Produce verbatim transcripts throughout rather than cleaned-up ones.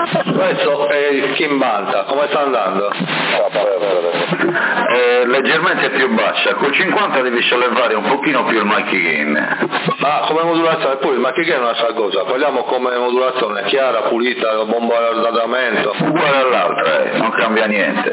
Questo è il Kimbanta, come sta andando? È leggermente più bassa, col cinquanta devi sollevare un pochino più il mic gain. Ma come modulazione, poi il mic gain è un'altra cosa, parliamo come modulazione chiara, pulita, bombardamento. Uguale all'altra, eh, non cambia niente.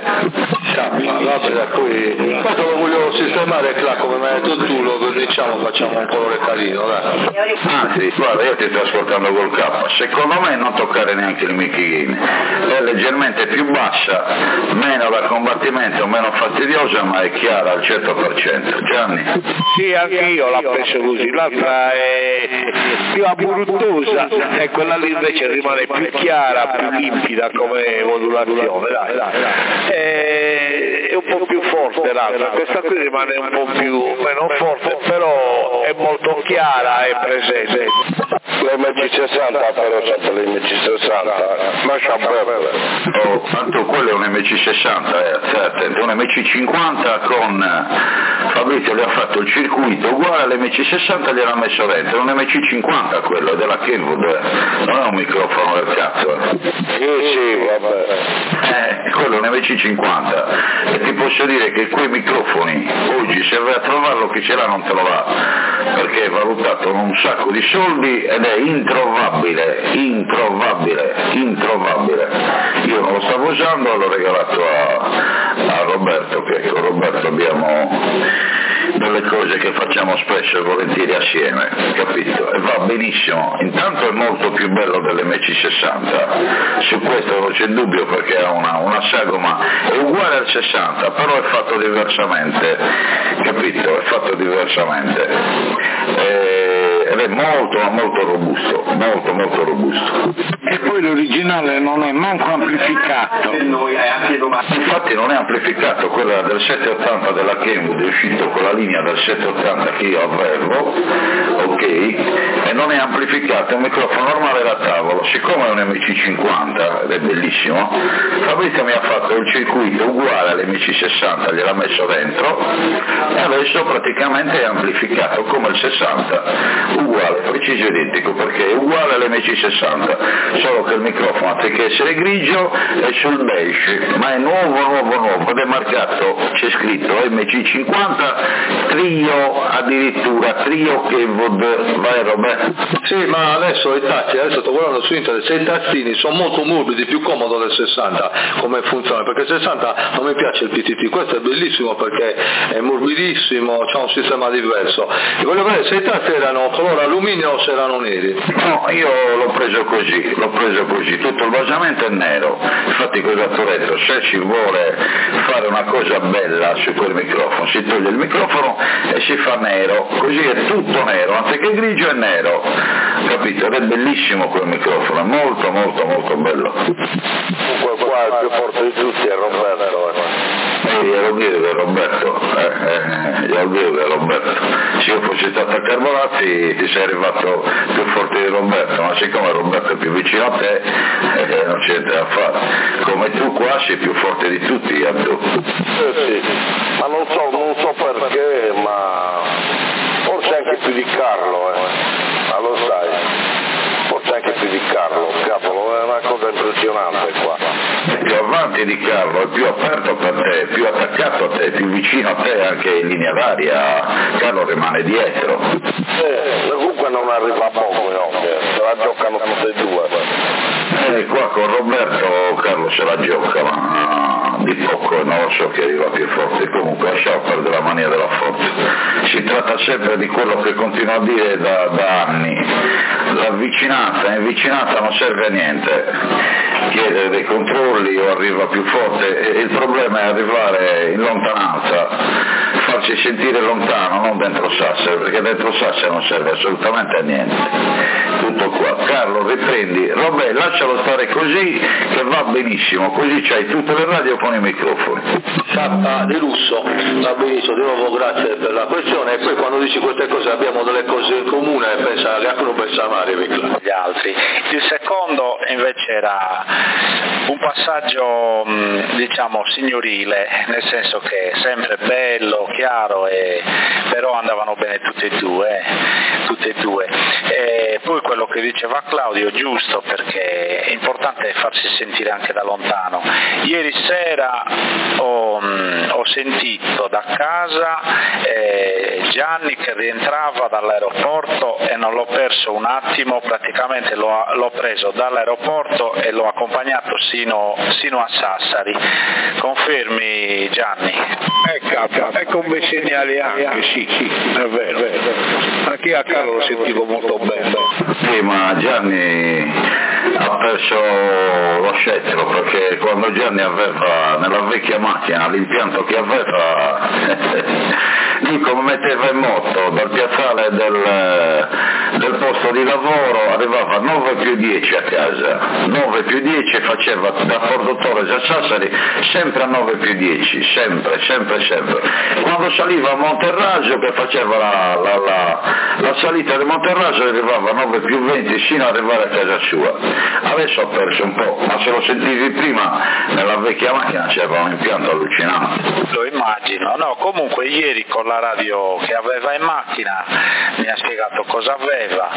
Vabbè, poi questo lo voglio sistemare qua, come mi hai detto tu, lo diciamo, facciamo un colore carino, dai. Anzi, guarda, io ti sto ascoltando col K, secondo me non toccare neanche il mic gain, è leggermente più bassa, meno da combattimento, meno fastidiosa, ma è chiara al cento per cento. Gianni? Sì, anche io l'ho preso così, l'altra è più abruttosa e quella lì invece rimane più chiara, più limpida come modulazione, dai, dai, dai. È un po' più forte l'altra, questa qui rimane un po' più meno forte, però è molto chiara e presente. L'M C sessanta però sempre l'M C sessanta, ma c'ha bene. Oh, tanto quello è un M C sessanta, eh, stai attento, un M C cinquanta con Fabrizio gli ha fatto il circuito uguale all'M C sessanta, gliel'ha messo dentro, un M C cinquanta quello, della Kenwood, eh. Non è un microfono del cazzo. Eh. Sì, sì, vabbè. Eh, quello è un M C cinquanta e ti posso dire che quei microfoni oggi se vai a trovarlo chi ce l'ha non te lo va, perché è valutato un sacco di soldi ed è introvabile, introvabile, introvabile. Io non lo stavo usando, l'ho regalato a, a Roberto, che con Roberto abbiamo delle cose che facciamo spesso e volentieri assieme, capito? E va benissimo, intanto è molto più bello dell'M C sessanta, su questo non c'è dubbio perché ha una, una sagoma, è uguale al sessanta, però è fatto diversamente, capito? È fatto diversamente. E, ed è molto molto robusto, molto molto robusto. E poi l'originale non è manco amplificato. Infatti non è amplificato, quella del settecentottanta della Kenwood è uscito con la linea del settecentottanta che io avevo, ok, e non è amplificato, è un microfono normale da tavolo, siccome è un M C cinquanta ed è bellissimo, Fabrizio mi ha fatto il circuito uguale all'M C sessanta, gliel'ha messo dentro e adesso praticamente è amplificato come il sessanta, uguale, preciso identico, perché è uguale all'M C sessanta, solo che il microfono anziché essere grigio è sul beige, ma è nuovo nuovo nuovo ed è marcato, c'è scritto M C cinquanta trio, addirittura trio Kenwood, vai Roberto? Sì, ma adesso i tasti, adesso sto guardando su internet, se i tastini sono molto morbidi, più comodo del sessanta, come funziona, perché il sessanta non mi piace il P T T, questo è bellissimo perché è morbidissimo, c'ha un sistema diverso. E voglio vedere se i tasti erano color alluminio o se erano neri. No, io l'ho preso così, l'ho preso così, tutto il basamento è nero, infatti cosa ti ho detto, se ci vuole fare una cosa bella su quel microfono, si toglie il microfono e si fa nero, così è tutto nero, anziché grigio è nero, capito? Ed è bellissimo quel microfono, è molto molto molto bello. Comunque qua il più forte di tutti è Roberto. Eh, glielo dire che Roberto, eh, eh, glielo dire che Roberto, se io fossi stato a Carbolazzi ti sei arrivato più forte di Roberto, ma siccome Roberto è più vicino a te, eh, non c'è niente da fare, come tu qua sei più forte di tutti, Antu. Eh sì, ma non so, non so perché, ma forse anche più di Carlo, eh, ma lo sai, forse anche più di Carlo, cavolo, è una cosa impressionante qua. È più avanti di Carlo, è più aperto per te, più attaccato a te, più vicino a te anche in linea d'aria, Carlo rimane dietro. Eh, comunque non arriva a poco, no? Se la giocano tutte e due. Eh, qua con Roberto Carlo se la gioca, ma di poco non lo so chi arriva più forte, comunque lasciamo perdere la mania della forza. Si tratta sempre di quello che continuo a dire da, da anni, la vicinanza, in vicinanza non serve a niente, chiedere dei controlli o arriva più forte, e il problema è arrivare in lontananza, farsi sentire lontano, non dentro Sassari, perché dentro Sassari non serve assolutamente a niente. Tutto qua. Carlo, riprendi, Robè, lascialo stare così che va benissimo, così c'hai tutte le radio con i microfoni. K di lusso, va benissimo, di nuovo grazie per la questione, e poi quando dici queste cose abbiamo delle cose in comune, pensa che uno pensa male gli altri. Il secondo invece era un passaggio diciamo signorile, nel senso che sempre bello, chiaro, e però andavano bene tutti e due, tutti tutte e due. E poi quello che diceva Claudio è giusto, perché è importante farsi sentire anche da lontano. Ieri sera ho, mh, ho sentito da casa eh, Gianni che rientrava dall'aeroporto e non l'ho perso un attimo, praticamente l'ho, l'ho preso dall'aeroporto e l'ho accompagnato sino, sino a Sassari. Confermi, Gianni? Eh capo, è come segnali anche, sì, sì, è vero, è vero. Anche io a Carlo lo sentivo molto bene. Sì, ma Gianni ha perso lo scettro, perché quando Gianni aveva nella vecchia macchina l'impianto che aveva, lui come metteva in moto dal piazzale del, del posto di lavoro arrivava nove più dieci a casa, nove più dieci faceva da Porto Torres a Sassari sempre a nove più dieci, sempre, sempre, sempre. Quando saliva a Monterraggio, che faceva la, la, la, la salita di Monterraggio, arrivava a nove più venti sino ad arrivare a casa sua. Adesso ho perso un po', ma se lo sentivi prima nella vecchia macchina c'era un impianto allucinante. Lo immagino, no, comunque ieri con la radio che aveva in macchina mi ha spiegato cosa aveva.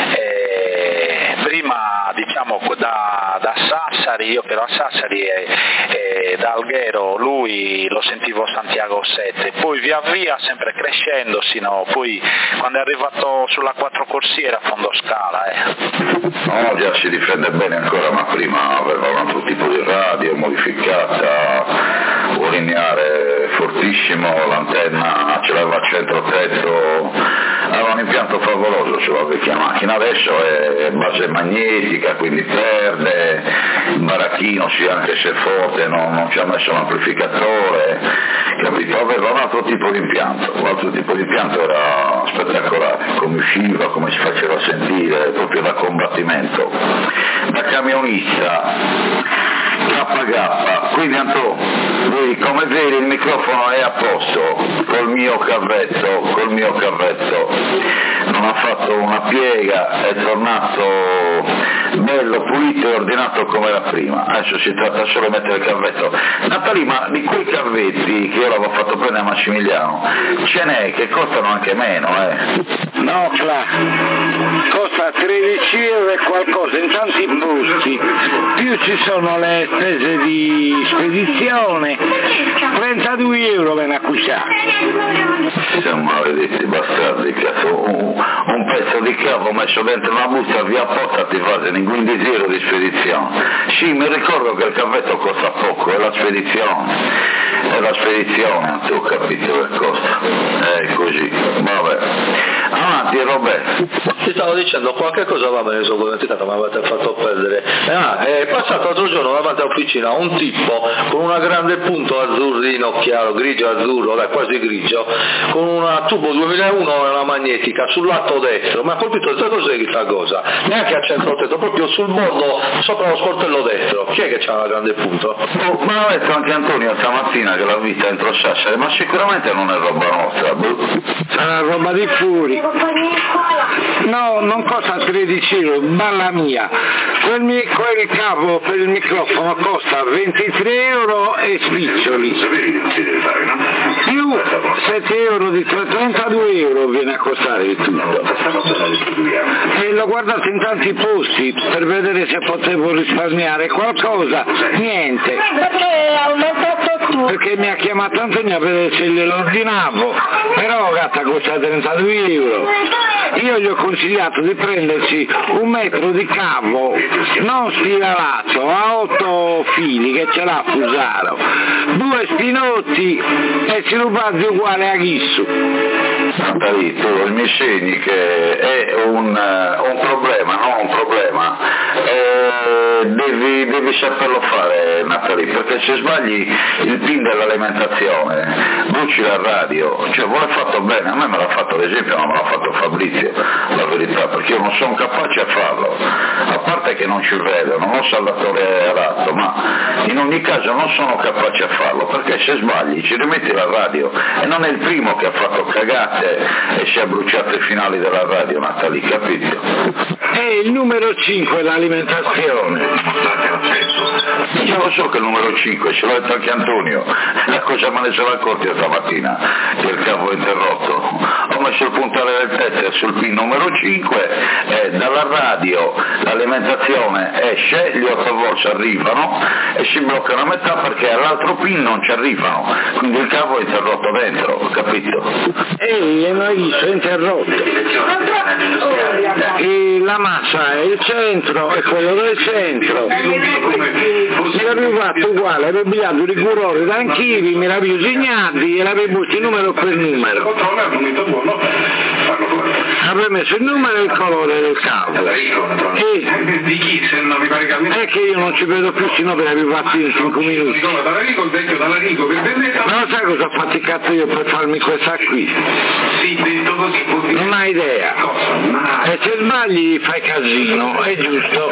E prima diciamo da, da Sassari, io che ero a Sassari e, e da Alghero lui lo sentivo Santiago sette, poi via via sempre crescendo sino poi quando è arrivato sulla quattro corsie era fondo scala. Eh. No, già si difende bene ancora, ma prima aveva un altro tipo di radio modificata, un lineare fortissimo, l'antenna ce l'aveva a centro-tetto, aveva un impianto favoloso sulla vecchia macchina. Adesso è base magnetica, quindi perde, il baracchino sì, anche se è forte non, non ci ha messo l'amplificatore, capito? Aveva un altro tipo di impianto, un altro tipo di impianto era spettacolare, come usciva, come si faceva sentire, proprio da combattimento, da camionista. K K, quindi Antò, lui come vedi il microfono è a posto, col mio cavetto, col mio cavetto, non ha fatto una piega, è tornato bello, pulito e ordinato come era prima. Adesso si tratta solo di mettere il cavetto. Natalì, ma di quei cavetti che io l'avevo fatto prendere a Massimiliano, ce n'è che costano anche meno, eh? No, Cla, costa tredici euro e qualcosa in tanti posti, più ci sono le spese di spedizione, trentadue euro viene acquistato. Siamo maledetti bastardi, cazzo, un, un pezzo di cavo messo dentro una busta via apposta ti fate ningún desiderio di spedizione. Sì, mi ricordo che il cavetto costa poco, è la spedizione, è la spedizione, tu ho capito che costa, è così, vabbè. Avanti Roberto. Ti stavo dicendo qualche cosa, va bene, sono dimenticato, mi avete fatto perdere. Ah, è passato l'altro giorno davanti all'officina un tipo con una grande punto azzurrino chiaro, grigio azzurro, dai, quasi grigio, con una tubo duemilauno e una magnetica sul lato destro. Mi ha colpito, sai cos'è questa cosa? Neanche a centro tetto, proprio sul bordo, sopra lo sportello destro. Chi è che c'ha una grande punto? Oh, ma l'ha detto anche Antonio stamattina che l'ha vista entro Sassari, ma sicuramente non è roba nostra. Sarà roba di fuori. No, non costa tredici euro, balla mia. Quel, mi, quel cavo per il microfono costa ventitré euro e spiccioli. Più sette euro di trentadue euro viene a costare il tutto. E l'ho guardato in tanti posti per vedere se potevo risparmiare qualcosa. Niente. Perché ha aumentato tutto? Perché mi ha chiamato Antonio a vedere se glielo ordinavo. Però gatta costa trentadue euro. Io gli ho consigliato di prendersi un metro di cavo non spiralato a otto fili che ce l'ha Fusaro, due spinotti e sviluppato uguale a Ghissu. Natalì, tu mi segni che è un, un problema, non un problema, eh, devi, devi saperlo fare Natalì, perché se sbagli il pin dell'alimentazione bruci la radio, cioè vuole fatto bene, a me me l'ha fatto ad esempio, ma me l'ha fatto Fabrizio, la verità, perché io non sono capace a farlo, a parte che non ci vedo, non ho saldatore adatto, ma in ogni caso non sono capace a farlo, perché se sbagli ci rimetti la radio e non è il primo che ha fatto cagate e si è bruciato i finali della radio, Natalì, capito? E il numero cinque è l'alimentazione. Io lo so che il numero cinque, ce l'ha detto anche Antonio, la cosa me ne sono accorto stamattina, che il cavo è interrotto. Ho messo il puntale del tether sul pin numero cinque, e dalla radio l'alimentazione esce, gli otto volt arrivano e si bloccano a metà perché all'altro pin non ci arrivano, quindi il cavo è interrotto dentro, capito? Ehi, e noi visto, è interrotto. E la massa è il centro, è quello del centro. Mi l'avevo fatto uguale, avevo pigliato i rigorori da anchivi, mi l'avevo segnati e l'avevo messo il numero per numero. Avevo messo il numero e il colore del cavo. E di chi? Se non mi pare che è che io non ci vedo più, sino per l'avevo fatto in cinque minuti. Dall'Arico, il vecchio dall'Arico, per vendetta. Ma sai cosa ho faticato io per farmi questa qui? Sì, detto così. Non hai idea. E se sbagli fai casino, è giusto.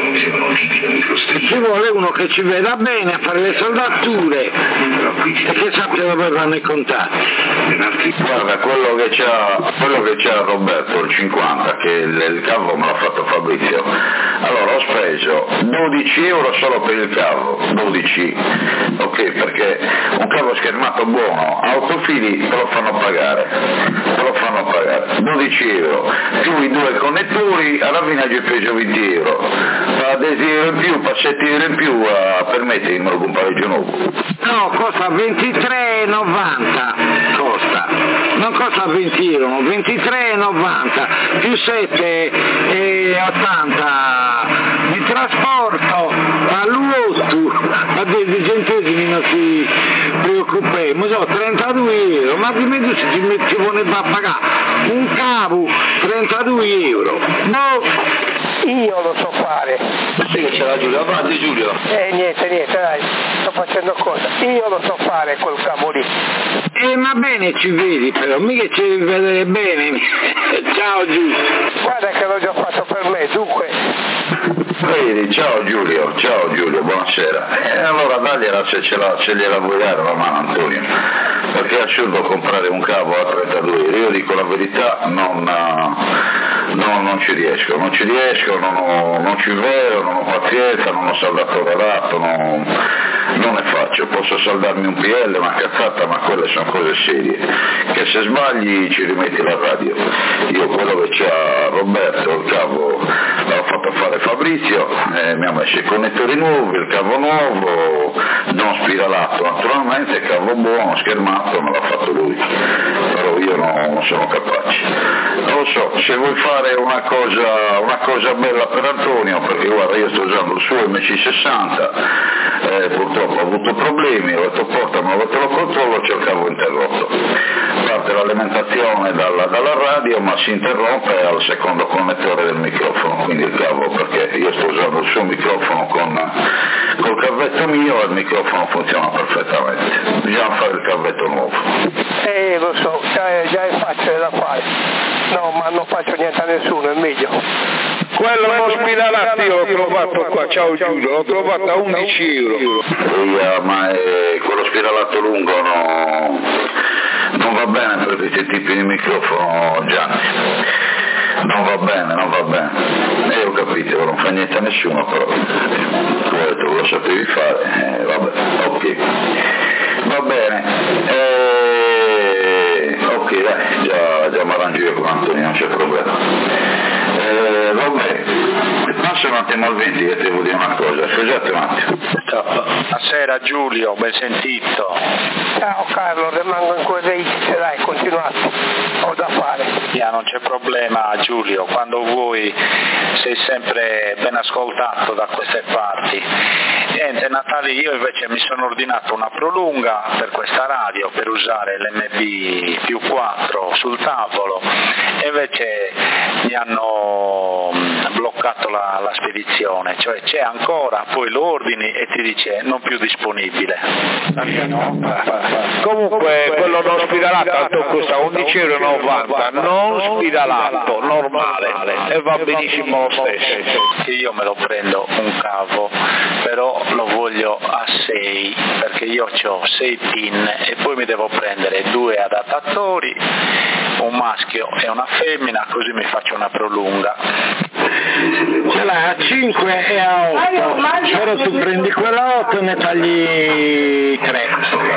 Ci vuole uno che ci veda bene a fare le soldature e che sappia dove vanno i contatti. Guarda, quello che c'ha, quello che c'ha Roberto, il cinquanta, che il, il cavo me l'ha fatto Fabrizio, allora ho speso dodici euro solo per il cavo, dodici, ok, perché un cavo schermato buono, autofili te lo fanno pagare, te lo fanno pagare, dodici euro, più i due connettori, alla fine ho speso venti euro, ma dieci euro in più, passetti euro in più a permettermi un pareggio nuovo. No, costa ventitré e novanta, costa, non costa venti euro, ventitré e novanta, più sette e ottanta di trasporto all'U otto, a dei centesimi non si preoccupiamo, so, trentadue euro, ma di mezzo ci, ci vuole a pagare un cavo, trentadue euro, no? Io lo so fare. Sì che ce l'ha Giulio, avanti Giulio. Eh niente, niente, dai, sto facendo cosa. Io lo so fare quel cavo lì. Eh va bene, ci vedi però, mica ci devi vedere bene. Ciao Giulio. Guarda che l'ho già fatto per me, dunque. Vedi, ciao Giulio, ciao Giulio, buonasera. E allora dagliela se ce, la, se gliela vuoi dare la mano Antonio, perché è assurdo comprare un cavo a trentadue euro, io dico la verità, non, non, non ci riesco, non ci riesco, non, ho, non ci vedo, non ho pazienza, non ho saldatore adatto, non, non ne faccio, posso saldarmi un P L, una cazzata, ma quelle sono cose serie, che se sbagli ci rimetti la radio. Io quello che c'ha Roberto, il cavo l'ho fatto fare Fabrizio, eh, mi ha messo i connettori nuovi, il cavo nuovo, non spiralato naturalmente, il cavo buono, schermato, me l'ha fatto lui, però io non, non sono capace. Non lo so, se vuoi fare una cosa, una cosa bella per Antonio, perché guarda io sto usando il suo M C sessanta, eh, purtroppo ho avuto problemi, ho detto portamelo, te lo controllo, c'è il cavo interrotto, parte l'alimentazione dalla, dalla radio ma si interrompe al secondo connettore del microfono, quindi il cavo, perché io sto usando il suo microfono con col cavetto mio e il microfono funziona perfettamente, bisogna fare il cavetto nuovo. Eh lo so, già, già è facile da fare, no ma non faccio niente a nessuno, è meglio. Quello non spiralato io l'ho trovato qua, ciao Giulio, l'ho trovato a undici euro. Sì, ma è, quello spiralato lungo no, non va bene per questi tipi di microfono, Gianni. Non va bene, non va bene. E eh, ho capito, non fa niente a nessuno, però tu lo sapevi fare, eh, vabbè, ok. Va bene. Eh, ok, dai, già, già mi arrangio io con Antonio, non c'è problema. Eh, vabbè, passa un attimo al venti che devo dire una cosa, scusate un attimo. Buonasera Giulio, ben sentito. Ciao Carlo, rimango in quel regice, dai, continuate, ho da fare. Yeah, non c'è problema Giulio, quando vuoi sei sempre ben ascoltato da queste parti. Niente Natale, io invece mi sono ordinato una prolunga per questa radio per usare l'M B più quattro sul tavolo e invece mi hanno bloccato la, la spedizione, cioè c'è ancora, poi lo ordini e ti dice non più disponibile. Comunque quello non spiralato costa undici euro e novanta, non spiralato, normale, e va benissimo lo stesso. Che io me lo prendo un cavo, però lo voglio a sei perché io ho sei pin e poi mi devo prendere due adattatori, un maschio e una femmina, così mi faccio una prolunga. ce l'hai a cinque e a otto, però tu prendi quella otto e ne tagli tre.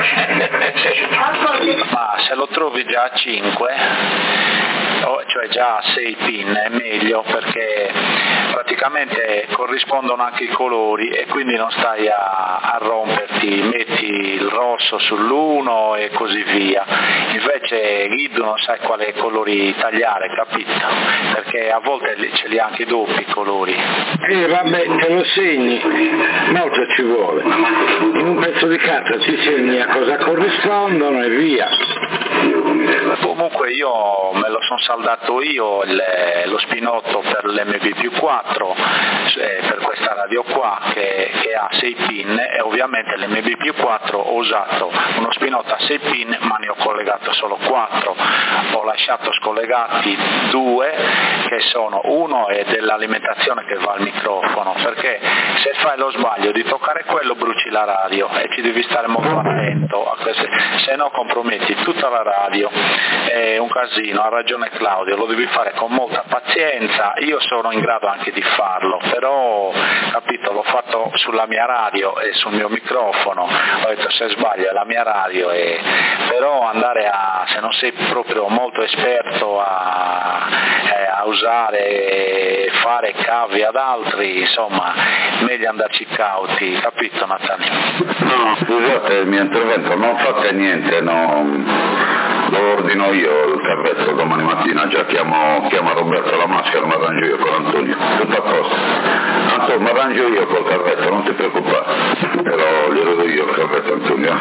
Ma se lo trovi già a cinque, cioè già a sei pin, è meglio, perché praticamente corrispondono anche i colori e quindi non stai a, a romperti, metti il rosso sull'uno e così via. Invece Guido non sai quale colori tagliare, capito? Perché a volte ce li ha anche doppi i colori. E eh, vabbè, te lo segni, molto ci vuole. In un pezzo di carta ti segni a cosa corrispondono e via. Comunque io me lo sono saldato io il, lo spinotto per l'M B più quattro, cioè per questa radio qua che, che ha sei pin, e ovviamente l'M B più quattro ho usato uno spinotto a sei pin ma ne ho collegato solo quattro, ho lasciato scollegati due che sono, uno è dell'alimentazione che va al microfono, perché se fai lo sbaglio di toccare quello bruci la radio e ci devi stare molto attento a queste, se no comprometti tutta la radio. È un casino, ha ragione Claudio, lo devi fare con molta pazienza. Io sono in grado anche di farlo, però capito, l'ho fatto sulla mia radio e sul mio microfono, ho detto se sbaglio è la mia radio, e... però andare a, se non sei proprio molto esperto a, a usare e fare cavi ad altri, insomma meglio andarci cauti, capito Natalio? No, scusate il mio intervento, non fate niente, no. Lo ordino io il carretto domani mattina, già chiamo, chiamo Roberto la maschera, mi arrangio io con Antonio, tutto a posto. Antonio, mi arrangio io col carretto, non ti preoccupare, però glielo do io il carretto Antonio.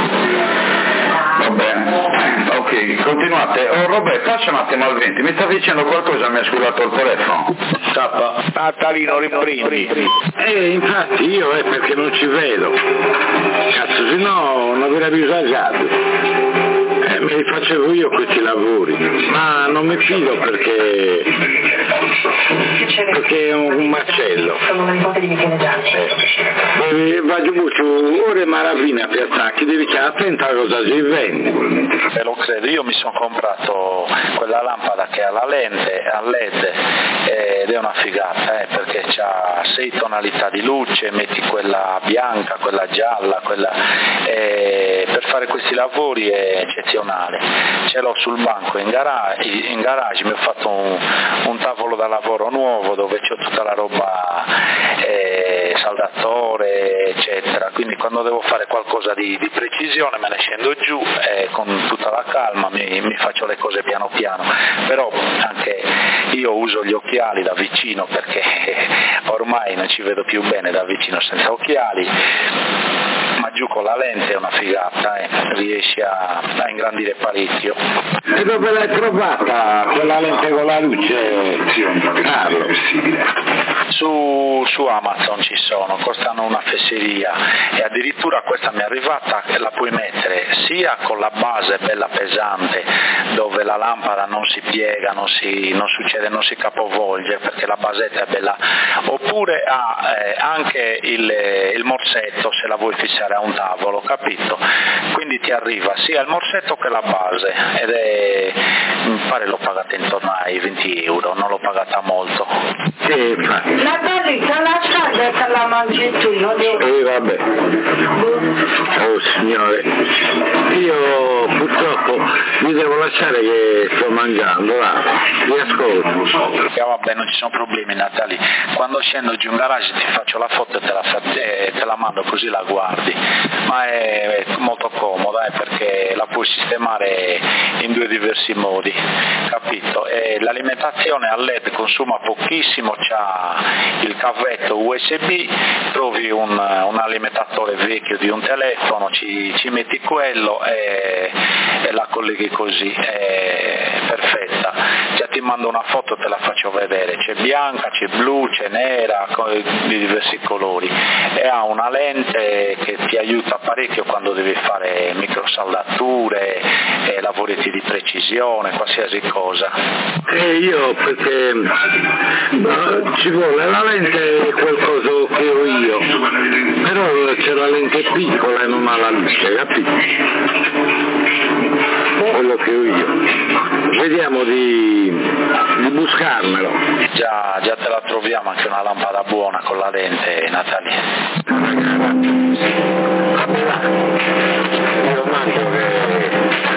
Va bene, ok, continuate. Oh Roberto, passa un attimo al venti, mi sta dicendo qualcosa, mi ha squillato il telefono. Tappa, Natalino riprendi. Eh, infatti io è perché non ci vedo. Cazzo, se no non avrei bisognato. Eh, me li facevo io questi lavori, ma non mi fido perché perché è un, un macello. Eh, va giù su ore maravina per attacchi, devi stare attento a cosa si vende. Te lo credo, io mi sono comprato quella lampada che ha la lente a L E D ed è una figata, eh, perché ha sei tonalità di luce, metti quella bianca, quella gialla, quella, eh, per fare questi lavori è eccezionale. Ce l'ho sul banco in garage, in garage mi ho fatto un, un tavolo da lavoro nuovo dove c'ho tutta la roba, eh, saldatore eccetera, quindi quando devo fare qualcosa di, di precisione me ne scendo giù e con tutta la calma mi, mi faccio le cose piano piano, però anche io uso gli occhiali da vicino perché ormai non ci vedo più bene da vicino senza occhiali, ma giù con la lente è una figata, eh. riesci a, a ingrandire parecchio. E dove l'hai trovata quella lente con la luce, Carlo? Su, su Amazon ci sono, costano una fesseria e addirittura questa mi è arrivata che la puoi mettere sia con la base bella pesante dove la lampada non si piega, non, si, non succede, non si capovolge perché la basetta è bella, oppure ha eh, anche il, il morsetto se la vuoi fissare a un tavolo, capito? Quindi ti arriva sia il morsetto che la base ed è, mi pare l'ho pagata intorno ai venti euro, non l'ho pagata molto. Sì, ma... Natalita, lasciate che la mangi tu, non devo... Eh vabbè, oh signore, io purtroppo vi devo lasciare che sto mangiando, va, vi ascolto. Eh, vabbè, non ci sono problemi Natali, quando scendo giù in garage ti faccio la foto e te la, fa- eh, te la mando così la guardi, ma è, è molto comoda eh, perché la puoi sistemare in due diversi modi, capito? E l'alimentazione a L E D consuma pochissimo, c'ha il cavetto U S B, trovi un, un alimentatore vecchio di un telefono, ci, ci metti quello e, e la colleghi così, è perfetta. Già ti mando una foto e te la faccio vedere, c'è bianca, c'è blu, c'è nera, di diversi colori e ha una lente che ti aiuta parecchio quando devi fare microsaldature, e lavoretti di precisione, qualsiasi cosa. E io perché no, ci vuole la lente è qualcosa che ho io, però c'è la lente piccola e non ha la luce, capito? Quello che ho io. vediamo di, di buscarmelo. Già, già te la troviamo anche una lampada buona con la lente, Natalia. Io mangio che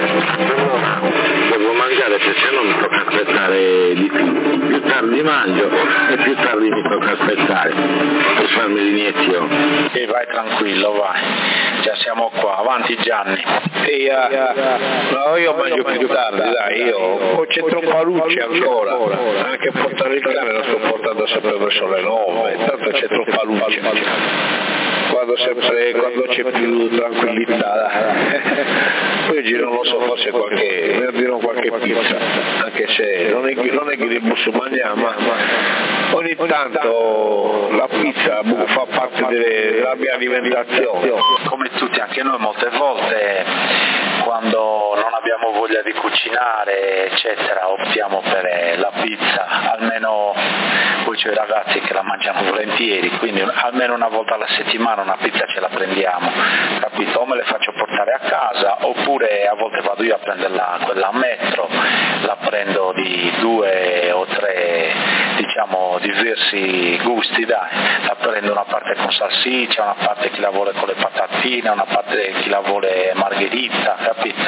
devo mangiare perché non mi tocca aspettare di più. Più tardi mangio e più tardi mi tocca aspettare per farmi l'iniezione. E vai tranquillo, vai. Già siamo qua, avanti Gianni. Sì, uh, no, io mangio più tardi, dai, io poi c'è troppa luce ancora, anche portare il cane lo sto portando sempre verso le nove, tanto c'è troppa luce, quando, sempre, quando c'è più tranquillità. Oggi non lo so, forse qualche, mi ordino qualche pizza, anche se non è, non è che di busso mangiamo, ma ogni tanto la pizza fa parte della mia alimentazione. Come tutti, anche noi molte volte quando non abbiamo voglia di cucinare eccetera optiamo per la pizza, almeno poi c'è i ragazzi che la mangiano volentieri, quindi almeno una volta alla settimana una pizza ce la prendiamo, capito? O me le faccio portare a casa oppure a volte vado io a prenderla quella a metro, la prendo di due o tre diciamo diversi gusti, dai, la prendo una parte con salsiccia, una parte chi la vuole con le patatine, una parte chi la vuole margherita, capito?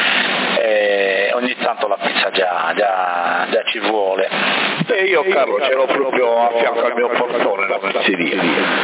E ogni tanto la pizza già, già, già ci vuole. E io Carlo ce l'ho proprio a fianco al mio portone la pizzeria.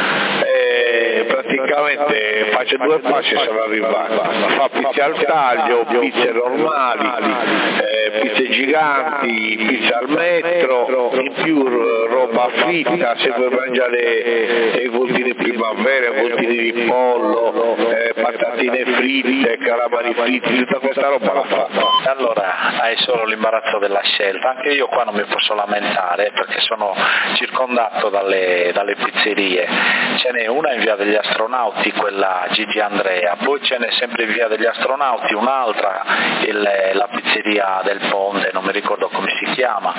E praticamente faccio due passi e sono arrivato. Fa pizze al taglio, pizze normali, eh, pizze giganti, pizza al metro, in più roba fritta, se vuoi mangiare i voltini primavera, voltini di pollo, eh, patatine fritte, calamari fritti, tutta questa roba la fa. Allora hai solo l'imbarazzo della scelta, anche io qua non mi posso lamentare perché sono circondato dalle, dalle pizzerie, ce n'è una in via degli Astronauti, quella Gigi Andrea, poi ce n'è sempre in via degli Astronauti un'altra, il, la pizzeria del Ponte, non mi ricordo come si chiama,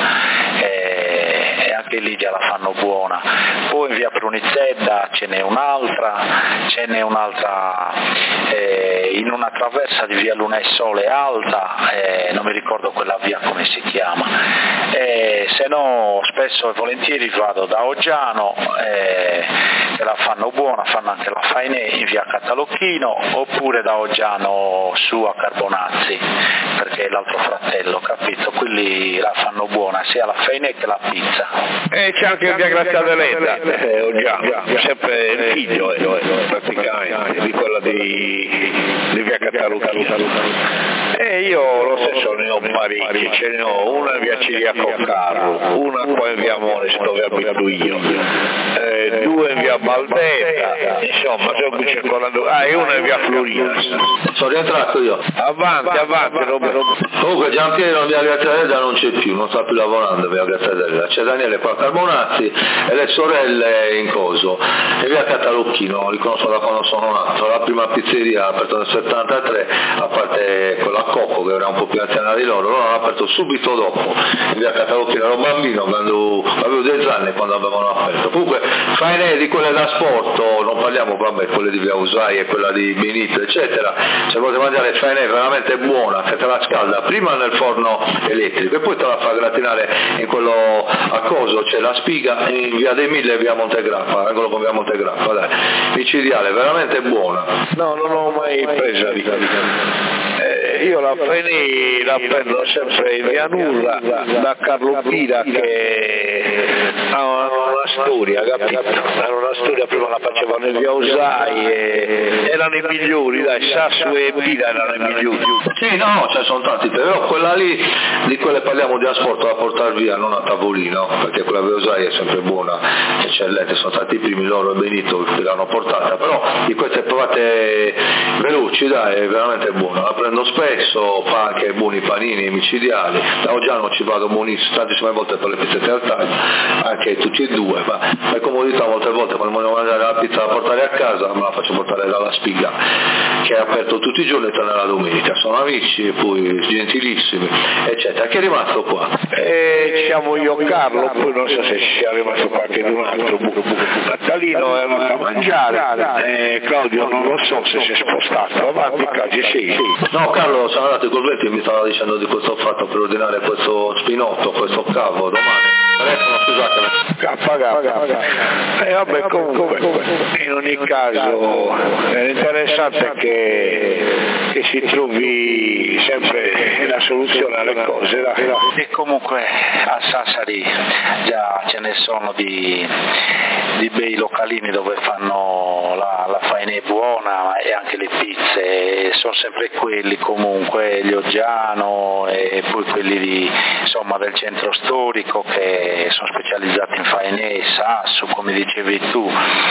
e, e anche lì già la fanno buona, poi in via Brunizedda ce n'è un'altra, ce n'è un'altra eh, in una traversa di via Luna e Sole alta, eh, non mi ricordo quella via come si chiama, eh, se no spesso e volentieri vado da Oggiano, eh, che la fanno buona, fanno anche la Fainè in via Catalocchino, oppure da Oggiano su a Carbonazzi, perché è l'altro fratello, capito? Quelli la fanno buona, sia la Fainè che la pizza. E c'è anche via Grazia Deledda, eh, Oggiano, sempre il figlio, eh, praticamente, di quella di, di via Catalocchino. E io lo stesso ne ho parecchi, ce ne ho una in via Ciriaco Carlo, una qua in via Mones dove abito io, eh, due in via Baldetta, insomma sono qui circolando, ah e una in via Florina. Sono rientrato io. Avanti, avanti Roberto. Comunque Giampiero via Graziadella non c'è più, non sta più lavorando via Graziadella, c'è Daniele qua a Carbonazzi e le sorelle in coso, e via Catalocchino, li conosco da quando sono nato, la prima pizzeria aperta nel settantatré, a parte quella Cocco che era un po' più anziana di loro, loro hanno aperto subito dopo, via Catalocchino ero bambino, quando avevo dieci anni quando avevano aperto. Comunque Fainè di quelle da sport, non parliamo, vabbè, quelle di via Usai e quella di Benito eccetera, se volete mangiare Fainè veramente buona, che te la scalda prima nel forno elettrico e poi te la fa gratinare in quello a coso, c'è la spiga in via dei Mille e via Montegrappa, angolo con via Montegrappa, dai, micidiale, veramente buona. No, non l'ho mai presa di eh, io la Fainè la prendo sempre in via Nulla da Carlo Pira che ha una, una storia, capito? Era una storia, prima la facevano in via Usai e erano i migliori, dai, Sassu e Pira erano i migliori. Sì, no, ce ne sono tanti, però quella lì, di quelle parliamo di asporto da portare via, non a tavolino, perché quella via Usai è sempre buona, eccellente, sono stati i primi loro e Benito che l'hanno portata, però di queste provate veloci, dai, è veramente buona, la prendo spesso, fa anche buoni panini micidiali, da Oggiano ci vado buonissimo, tantissime volte per le pizzette al taglio, anche tutti e due, ma per comodità molte volte quando voglio mangiare la pizza da portare a casa me la faccio portare dalla Spiga, che è aperto tutti i giorni e tranne la domenica, sono amici e poi gentilissimi, eccetera. Chi è rimasto qua? E siamo io Carlo, poi non so se ci sia rimasto qualche un altro. Natalino è andato a mangiare, e Claudio non lo so se si è spostato stato, avanti Cagi, sì. No, Carlo, sono andato col vecchio e mi stava dicendo di questo fatto per ordinare questo spinotto, questo cavo domani. Telefono, scusatemi. Kappa, kappa. E vabbè, comunque, in ogni caso, l'interessante è che, che si trovi sempre la soluzione alle cose. Dai. E comunque a Sassari già ce ne sono di, di bei localini dove fanno la, la faina buona e anche le pizze, sono sempre quelli comunque, gli Oggiano e poi quelli di, insomma, del centro storico che sono specializzati in faine, Sasso come dicevi tu,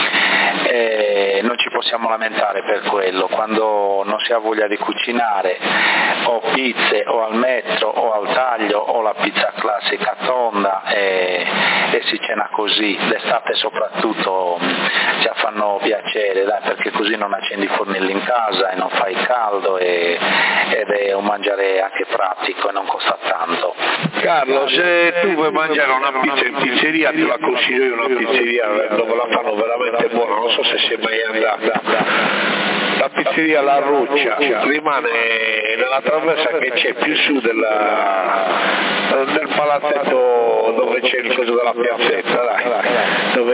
e non ci possiamo lamentare per quello, quando non si ha voglia di cucinare o pizze o al metro o al taglio o la pizza classica tonda e, e si cena così, d'estate soprattutto ci fanno piacere, dai, perché così non accendi i fornelli in casa e non fai caldo e, ed è un mangiare anche pratico e non costa tanto. Carlo, se tu vuoi mangiare una pizza in pizzeria te la consiglio io, una pizzeria dove la fanno veramente buona, non so se sei mai andata. La pizzeria La Roccia rimane nella traversa che c'è più su della, del palazzetto dove c'è il coso della piazzetta, dai, dove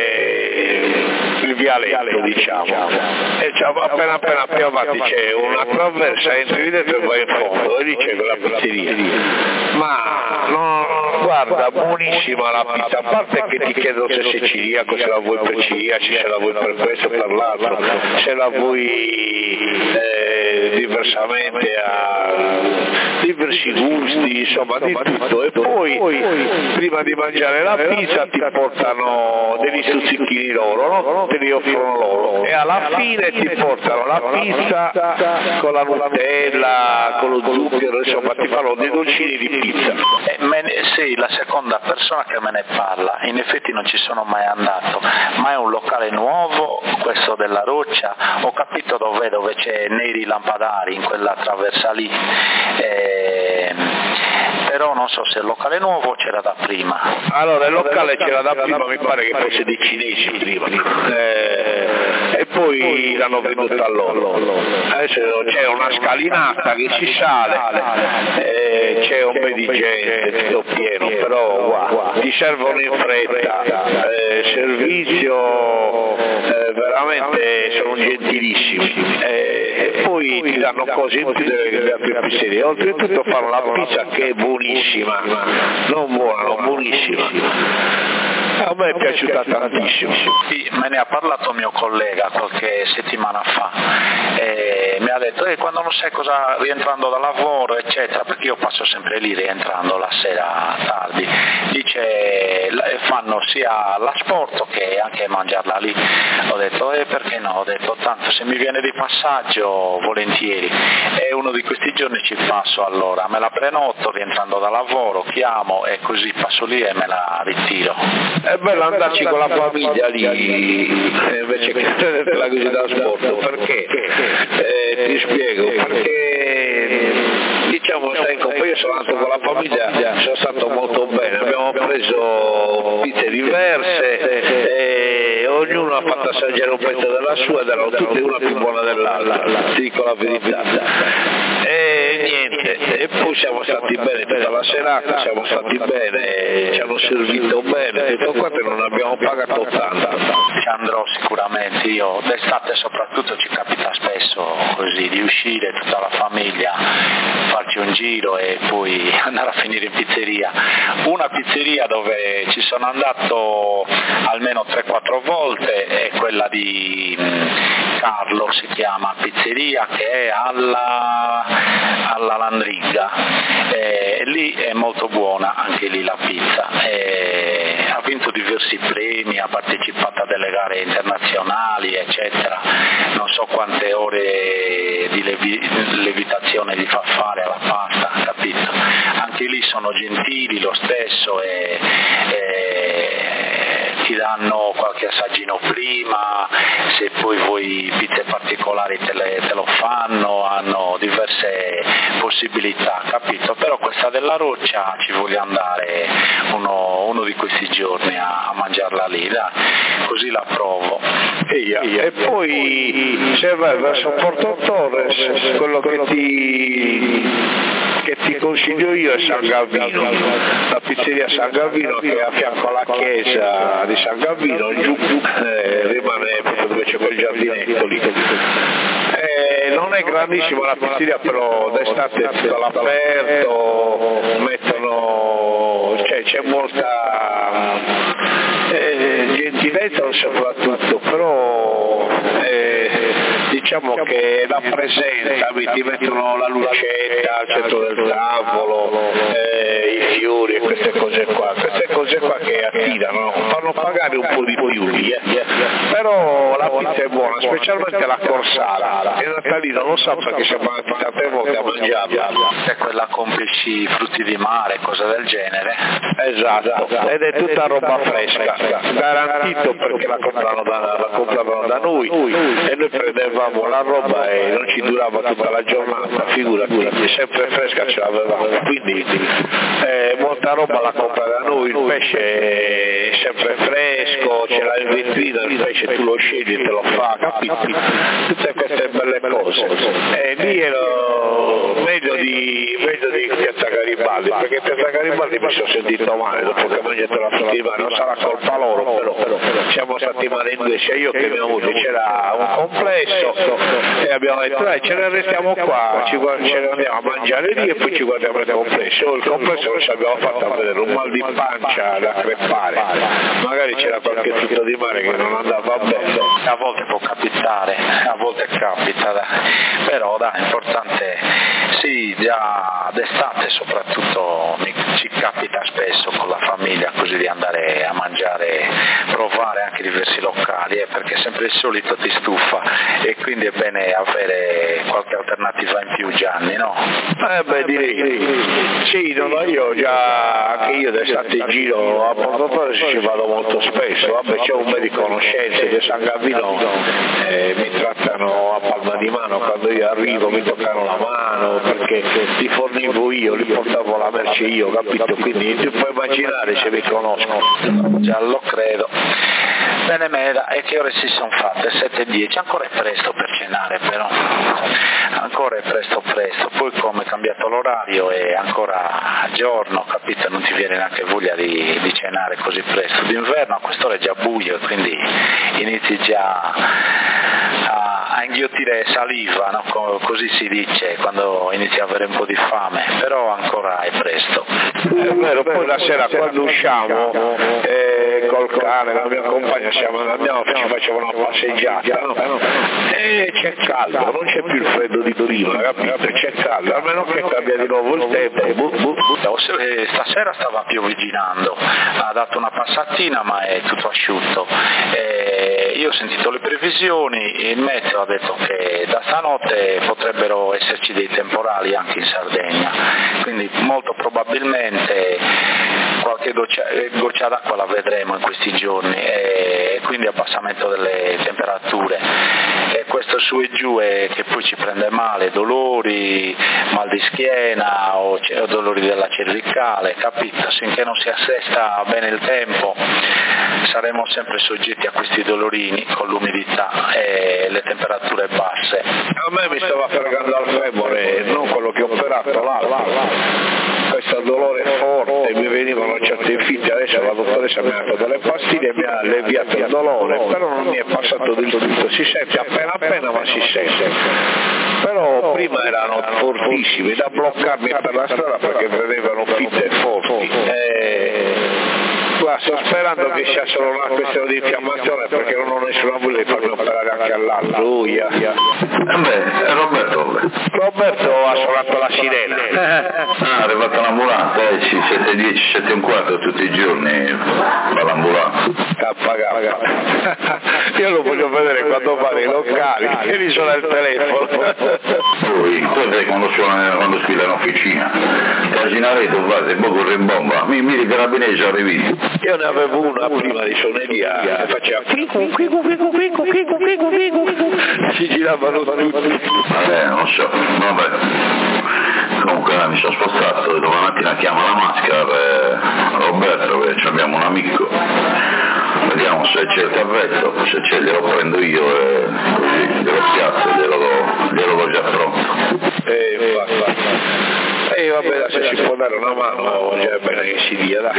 c'è il vialetto, diciamo, e appena appena più avanti c'è una traversa, entri dentro e vai in fondo e lì c'è quella pizzeria, ma no, guarda, buonissima la pizza, a parte che ti chiedo se sei celiaco, se la vuoi per celiaci, se la vuoi per questo, per l'altro, se la vuoi eh, diversamente a diversi gusti, insomma di tutto, e poi prima di mangiare la pizza ti portano degli stuzzichini loro, no? Te li offrono loro e alla fine ti portano la pizza con la Nutella, con lo zucchero, insomma ti fanno dei dolcini di pizza. Eh, me ne, sei la seconda persona che me ne parla, in effetti non ci sono mai andato, ma è un locale nuovo questo della Roccia, ho capito dov'è, dove c'è Neri Lampadari in quella traversa lì, eh, però non so se il locale nuovo o c'era da prima. Allora il locale c'era da prima, mi pare che fosse dei cinesi prima, eh, e poi l'hanno venduta a loro. Adesso c'è una scalinata che si sale, eh, c'è un po' di gente, tutto pieno, però guarda, ti servono in fretta, eh, servizio, eh, veramente sono gentilissimi, eh, e poi ti danno cose in più delle altre pizzerie, oltretutto fanno la pizza che è buonissima, non buona, no, buonissima. A me è piaciuta tantissimo. Sì, me ne ha parlato mio collega qualche settimana fa e mi ha detto eh, quando non sai cosa, rientrando da lavoro eccetera, perché io passo sempre lì rientrando la sera tardi, dice fanno sia l'asporto che anche mangiarla lì. Ho detto eh perché no, ho detto tanto se mi viene di passaggio volentieri, e uno di questi giorni ci passo, allora me la prenoto rientrando da lavoro, chiamo e così passo lì e me la ritiro. È bello andarci con la famiglia lì invece che la così da sport, perché eh, ti spiego, perché diciamo stai con io sono andato con la famiglia, sono stato molto bene, abbiamo preso pizze diverse e ognuno ha fatto assaggiare un pezzo della sua ed erano tutte una più buona dell'altra, ti dico la verità. E niente, e poi siamo stati bene tutta la serata, siamo stati bene, ci hanno servito bene, tutto qua non abbiamo pagato tanto. Ci andrò sicuramente, io d'estate soprattutto ci capita spesso così di uscire tutta la famiglia, farci un giro e poi andare a finire in pizzeria. Una pizzeria dove ci sono andato almeno tre quattro volte è quella di Carlo, si chiama pizzeria, che è alla, alla Landrigga, e lì è molto buona anche lì la pizza, e ha vinto diversi premi, ha partecipato a delle gare internazionali eccetera, non so quante ore di levi, levitazione gli fa fare alla pasta, capito? Anche lì sono gentili lo stesso e, e ti danno qualche assaggino prima, se poi vuoi pizze particolari te, le, te lo fanno, hanno diverse possibilità, capito? Però questa della Roccia ci voglio andare uno, uno di questi giorni a, a mangiarla lì, dai, così la provo. E, e poi se vai verso Porto Torres, quello che ti che ti consiglio io è San Gavino, la pizzeria San Gavino che è a fianco alla chiesa di San Gavino, giù eh, rimane proprio dove c'è quel giardinetto lì. Eh, non è grandissima la pizzeria, però d'estate è tutto all'aperto, mettono, cioè c'è molta eh, gentilezza soprattutto, però eh, diciamo che la presenza, ti mettono la lucetta al centro del tavolo, eh, i fiori e queste cose qua, queste cose qua che attirano, fanno pagare un po' di più lì, eh. Però la pizza è buona, specialmente la corsara, e Natalino non so perché siamo andati tante volte a mangiarla. È quella con pesci, frutti di mare, cose del genere. Esatto, ed è tutta roba fresca, garantito, perché la compravano da, la compravano da noi e noi prendevamo la roba e non ci durava tutta la giornata, figurati, sempre fresca ce l'avevamo, quindi eh, molta roba la compra da noi, il pesce è sempre fresco, ce l'hai in vetrina, il pesce tu lo scegli e te lo fa, capiti? Tutte queste belle cose. E lì è lo, meglio di, meglio di Piazza Garibaldi, perché Piazza Garibaldi mi sono sentito male dopo che ho mangiato la settimana, non sarà colpa loro, però, però siamo stati male in due, sia io che mia moglie, c'era un complesso e abbiamo detto dai ce ne restiamo qua, ci, ce ne andiamo a mangiare lì e poi ci guardiamo il complesso. Il complesso non ci abbiamo fatto a vedere un mal di pancia da crepare, magari c'era qualche frutto di mare che non andava bene, a volte può capitare, a volte capita, dai. Però dai, è importante, sì, già d'estate soprattutto mi, ci capita spesso con la famiglia così di andare a mangiare, provare anche diversi locali, eh, perché sempre il solito ti stufa e quindi è bene avere qualche alternativa in più, Gianni, no? Eh beh, direi sì, no, no, io già anche io d'estate in giro a Porto Torres ci vado molto spesso, vabbè c'è un po' di conoscenze di San Gavino, eh, mi trattano a palma di mano quando io arrivo, mi toccano la mano perché li fornivo io, li portavo la merce io, capito? Quindi tu puoi immaginare se mi conosco. Già lo credo. Bene Meda, e che ore si sono fatte? sette e dieci, ancora è presto per cenare però, ancora è presto presto, poi come è cambiato l'orario è ancora giorno, capito? Non ti viene neanche voglia di, di cenare così presto, d'inverno a quest'ora è già buio e quindi inizi già a, a inghiottire saliva, no? Co- così si dice quando inizi a avere un po' di fame, però ancora è presto. È vero, poi la sera quando usciamo eh, col cane, la mia compagna siamo, andiamo, ci facciamo una passeggiata, no? E c'è caldo, non c'è più il freddo di prima, capito? C'è caldo, almeno che cambia di nuovo il tempo. Bu, bu, bu. Stasera stava piovigginando, ha dato una passatina ma è tutto asciutto. E io ho sentito le previsioni, il meteo ha detto che da stanotte potrebbero esserci dei temporali anche in Sardegna, quindi molto probabilmente qualche goccia, goccia d'acqua la vedremo in questi giorni e quindi abbassamento delle temperature, e questo su e giù è che poi ci prende male, dolori, mal di schiena o, o dolori della cervicale, capito? Finché non si assesta bene il tempo saremo sempre soggetti a questi dolorini con l'umidità e le temperature basse. A me mi stava fregando al femore, non quello che ho operato, là, là, là. Questo dolore forte, mi venivano certe infitte, adesso la dottoressa mi ha dato delle pastiglie e mi ha alleviato il dolore, però non mi è passato del tutto, si sente appena appena ma si sente. Però prima erano fortissimi, da bloccarmi per la strada perché vedevano fitte forti. E... Guarda, sto sperando che sia solo una questione di infiammazione perché non ho nessuna voglia di farmi operare anche all'altro. Oh, yeah, yeah. Eh beh, Roberto, Roberto ha suonato la sirena. Ah, è arrivata l'ambulanza, eh sì, sette e dieci, sette e un quarto tutti i giorni va l'ambulanza. Kappa, kappa. Io lo voglio vedere quando va nei locali e mi suona il telefono. Poi, poi quando suona, quando squilla in officina, Casinareto va, se poco in bomba, mi miri carabinieri già arrivi. Io ne avevo una prima di suoneria che faceva quicu, quicu, quicu, quicu, quicu, quicu, quicu. Si giravano tutti. Vabbè, non so, vabbè. Comunque mi sono spostato, domani mattina chiamo la maschera per Roberto, che abbiamo un amico, vediamo se c'è il carretto, se c'è glielo prendo io e così glielo piazzo, glielo do, glielo do già pronto. E va, va. E vabbè, se ci può dare una mano, già è bene che si dia, dai.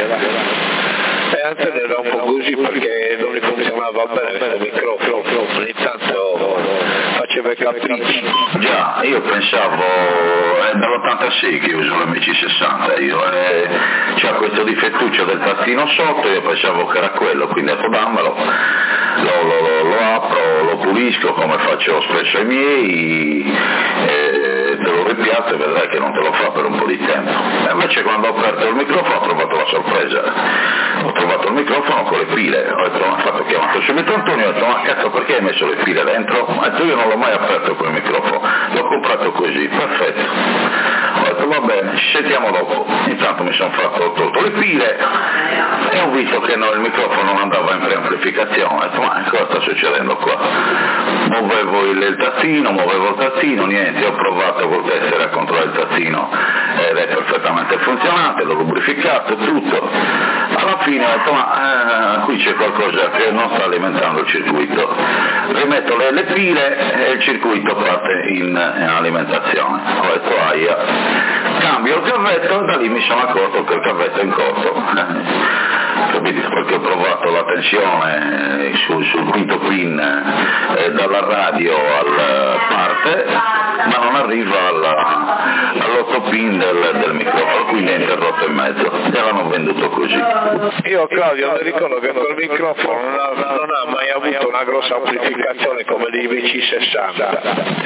E anche era un po' così perché non gli funzionava bene questo microfono, ogni tanto faceva i capricci. Già, io pensavo, è dall'ottantasei che uso l'M C sessanta io, e c'ha questo difettuccio del tastino sotto, io pensavo che era quello, quindi ho detto dammelo, lo, lo, lo, lo apro, lo pulisco come faccio spesso ai miei, e te lo ripiazzo e vedrai che non te lo fa per un po' di tempo. E invece quando ho aperto il microfono ho trovato la sorpresa, ho trovato il microfono con le pile, ho detto, ho fatto chiamato subito Antonio, ho detto ma cazzo perché hai messo le pile dentro? Ho detto io non l'ho mai aperto quel microfono, l'ho comprato così, perfetto. Ho detto va bene, ci sentiamo dopo. Intanto mi sono fatto, ho tolto le pile e ho visto che no, il microfono non andava in preamplificazione, ho detto ma cosa sta succedendo qua? Muovevo il, il tazzino, muovevo il tazzino, niente, ho provato col tessere a controllare il tazzino ed è perfettamente funzionante, l'ho lubrificato, tutto. Alla fine ho detto ma eh, qui c'è qualcosa che non sta alimentando il circuito, rimetto le, le pile e il circuito parte in, in alimentazione. Ho detto aia, cambio il cavetto e da lì mi sono accorto che il cavetto è in corto. Capito? Perché ho provato la tensione sul, sul quinto pin eh, dalla radio alla parte, ma non arriva alla, all'otto pin del, del microfono, quindi è interrotto in mezzo, e l'hanno venduto così. Io Claudio mi ricordo che quel microfono non ha, non ha mai avuto una grossa amplificazione come dei V C sessanta,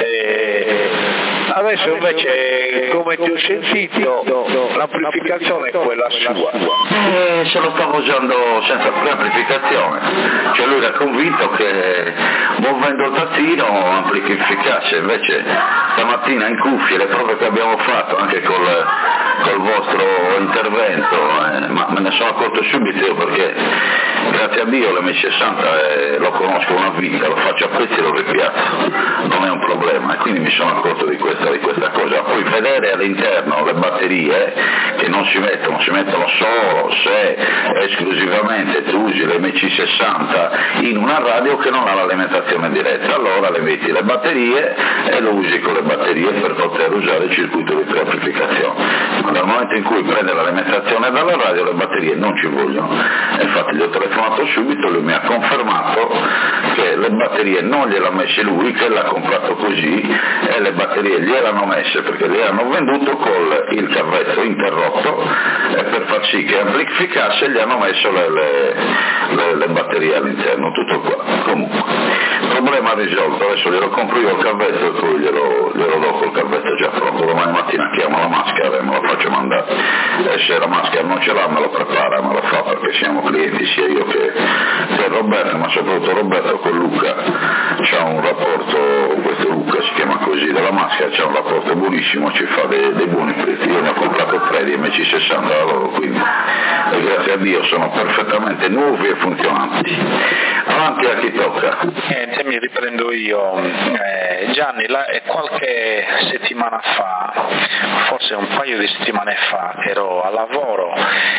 e adesso invece come ti ho sentito l'amplificazione è quella sua. Eh, se lo stavo usando senza preamplificazione, cioè lui era convinto che muovendo il tazzino amplificasse, invece stamattina in cuffie le prove che abbiamo fatto anche col, col vostro intervento, eh, ma me ne sono accorto subito io perché grazie a Dio l'M C sessanta eh, lo conosco una vita, lo faccio a pezzi e lo ripiazzo, non è un problema, e quindi mi sono accorto di questa, di questa cosa. Poi vedere all'interno le batterie che non si mettono, si mettono solo se esclusivamente tu usi l'M C sessanta in una radio che non ha l'alimentazione diretta, allora le metti le batterie e lo usi con le batterie per poter usare il circuito di preamplificazione, ma dal momento in cui prende l'alimentazione dalla radio le batterie non ci vogliono. E infatti gli ho telefonato subito, lui mi ha confermato che le batterie non gliel'ha messe lui, che l'ha comprato così, e le batterie gliel'hanno messe perché gliel'hanno venduto con il cavetto interrotto, e per far sì che amplificasse gli hanno messo le, le, le, le batterie all'interno, tutto qua. Comunque, problema risolto, adesso glielo compro io il cavetto e poi glielo, glielo do col cavetto già pronto. Domani mattina chiamo la maschera e me lo faccio mandare, e se la maschera non ce l'ha me lo prepara, me lo fa, perché siamo clienti sia io che, che Roberto, ma soprattutto Roberto con Luca c'ha un rapporto, questo Luca si chiama così, della maschera, c'ha un rapporto buonissimo, ci fa dei, dei buoni prezzi. Io ne ho comprato tre di M C sessanta da loro, quindi e grazie a Dio sono perfettamente nuovi e funzionanti. Avanti a chi tocca. Niente, mi riprendo io. Eh, Gianni, la, qualche settimana fa, forse un paio di settimane fa, ero a lavoro